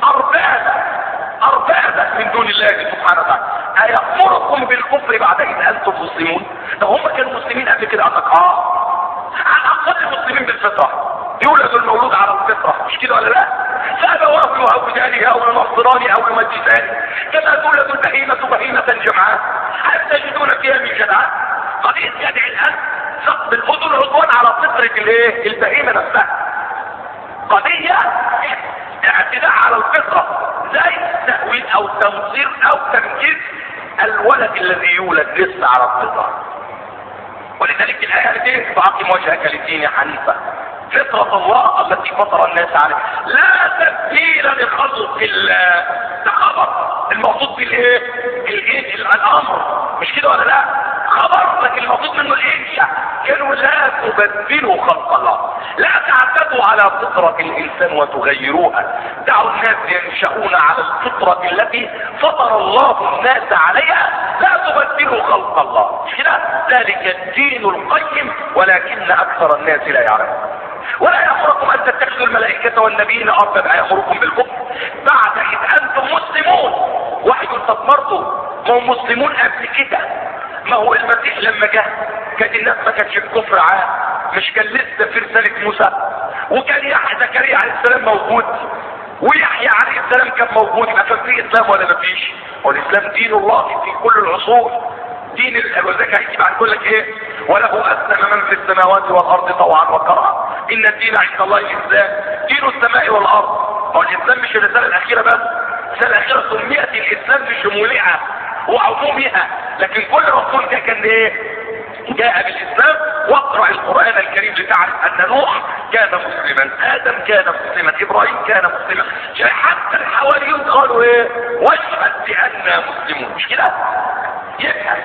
اربابا من دون الله سبحانه وتعالى. ايأمركم بالكفر بعد اذ انتم مسلمون؟ طب هم كانوا مسلمين قبل كده؟ قالك على الاقل مسلمين بالفطرة، يولد المولود على الفطرة، مش كده ولا لا؟ فابواه يهودانه او ينصرانه او يمجسانه كما تولد البهيمة بهيمة جمعاء هل تجدون فيها من جدعاء؟ قضية يدعي الان سقط الاذن عضوان على فطرة البهيمة نفسها، قضية اعتداء على الفطرة، زي تأويل او تنصير او تمجيز الولد الذي يولد لسه على الفطرة. ولذلك الآية دي فأقم وجهك للدين حنيفا فطرة الله التي فطر الناس عليها لا تبديل لخلق الله. ده خبر، المقصود بالايه؟ الامر، مش كده ولا لا؟ خبر، لكن المقصود منه الانشاء. كانوا لا تبدلوا خلق الله، لا تعتدوا على فطرة الانسان وتغيروها. دعوا الناس ينشؤون على الفطرة التي فطر الله الناس عليها، لا تبدلوا خلق الله. مش كده؟ ذلك الدين القيم ولكن اكثر الناس لا يعلمون. ولا يأمركم ان تتخذوا الملائكة والنبيين اربابا، يأمركم بالكفر بعد اذ انتم مسلمون. واحد يقول طب برضه ما هم مسلمون قبل كده، ما هو المسيح لما جه كانت الناس ما كانتش الكفر عام، مش كان لسه في رسالة موسى، وكان يحيى زكريا عليه السلام موجود، ويحيى عليه السلام كان موجود، يبقى كان في اسلام ولا ما فيش؟ والاسلام دين الله في كل العصور، دين الوزكاة. هيجي بعد يقول لك ايه؟ وله اسلم من في السماوات والارض طوعا وكرها ان الدين عند الله الاسلام دين السماء والارض. هو الاسلام مش الرسالة الاخيرة بس، الرسالة الاخيرة سميت الاسلام بشمولها وعمومها، لكن كل رسول ده كان ايه؟ جاء بالاسلام. واقرأ القرآن الكريم لتعرف ان نوح كان مسلما، ادم كان مسلما، ابراهيم كان مسلما، حتى الحواريون قالوا ايه؟ واشهد باننا مسلمون. مش كده؟ يبقى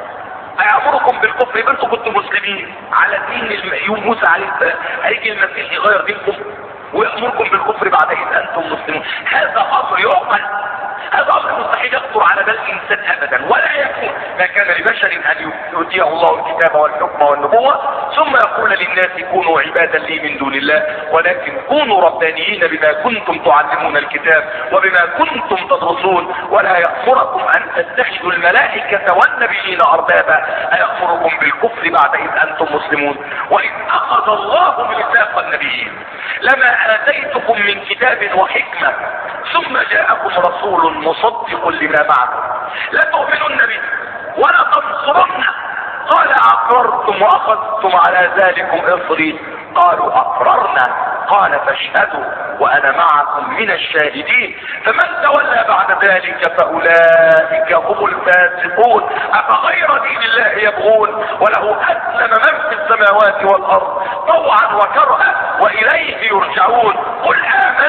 هيأمركم بالكفر، يبقى انتم كنتم مسلمين على دين يوم موسى عليه السلام، هيجي المسيح يغير دينكم ويأمركم بالكفر بعد اذ انتم مسلمون. هذا امر يعقل، هذا امر مستحيل يخطر على بال انسان ابدا، ولا يكون. ما كان لبشر ان يؤتيه الله الكتاب والحكم والنبوة ثم يقول للناس كونوا عبادا لي من دون الله، ولكن كونوا ربانيين بما كنتم تعلمون الكتاب وبما كنتم تدرسون. ولا يأمركم ان تتخذوا الملائكة والنبيين اربابا، أيأمركم بالكفر بعد اذ انتم مسلمون. وإذ اخذ الله ميثاق النبيين لما اتيتكم من كتاب وحكمة ثم جاءكم رسول مصدق لما معكم لتؤمنن به ولا تنصرنه قال اقررتم واخذتم على ذلكم اصري؟ قالوا اقررنا. قال فاشهدوا وانا معكم من الشاهدين. فمن تولى بعد ذلك فاولئك هم الفاسقون. افغير دين الله يبغون وله اسلم من في السماوات والارض طوعا وكرها واليه يرجعون. قل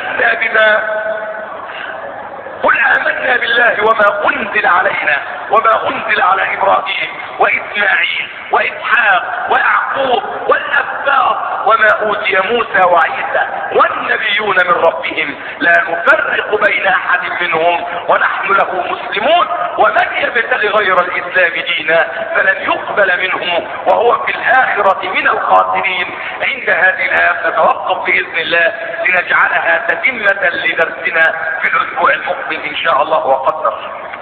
آمنا بالله وما أنزل علينا وما أنزل على إبراهيم وإسماعيل وإسحاق ويعقوب والأسباط وما أوتي موسى وعيسى والنبيون من ربهم لا نفرق بين أحد منهم ونحن له مسلمون. ومن يبتغي غير الإسلام دينا فلن يقبل منه وهو في الآخرة من الخاسرين. عند هذه الآية نتوقف بإذن الله لنجعلها تتمة لدرسنا في الأسبوع المقبل إن شاء الله وقدر.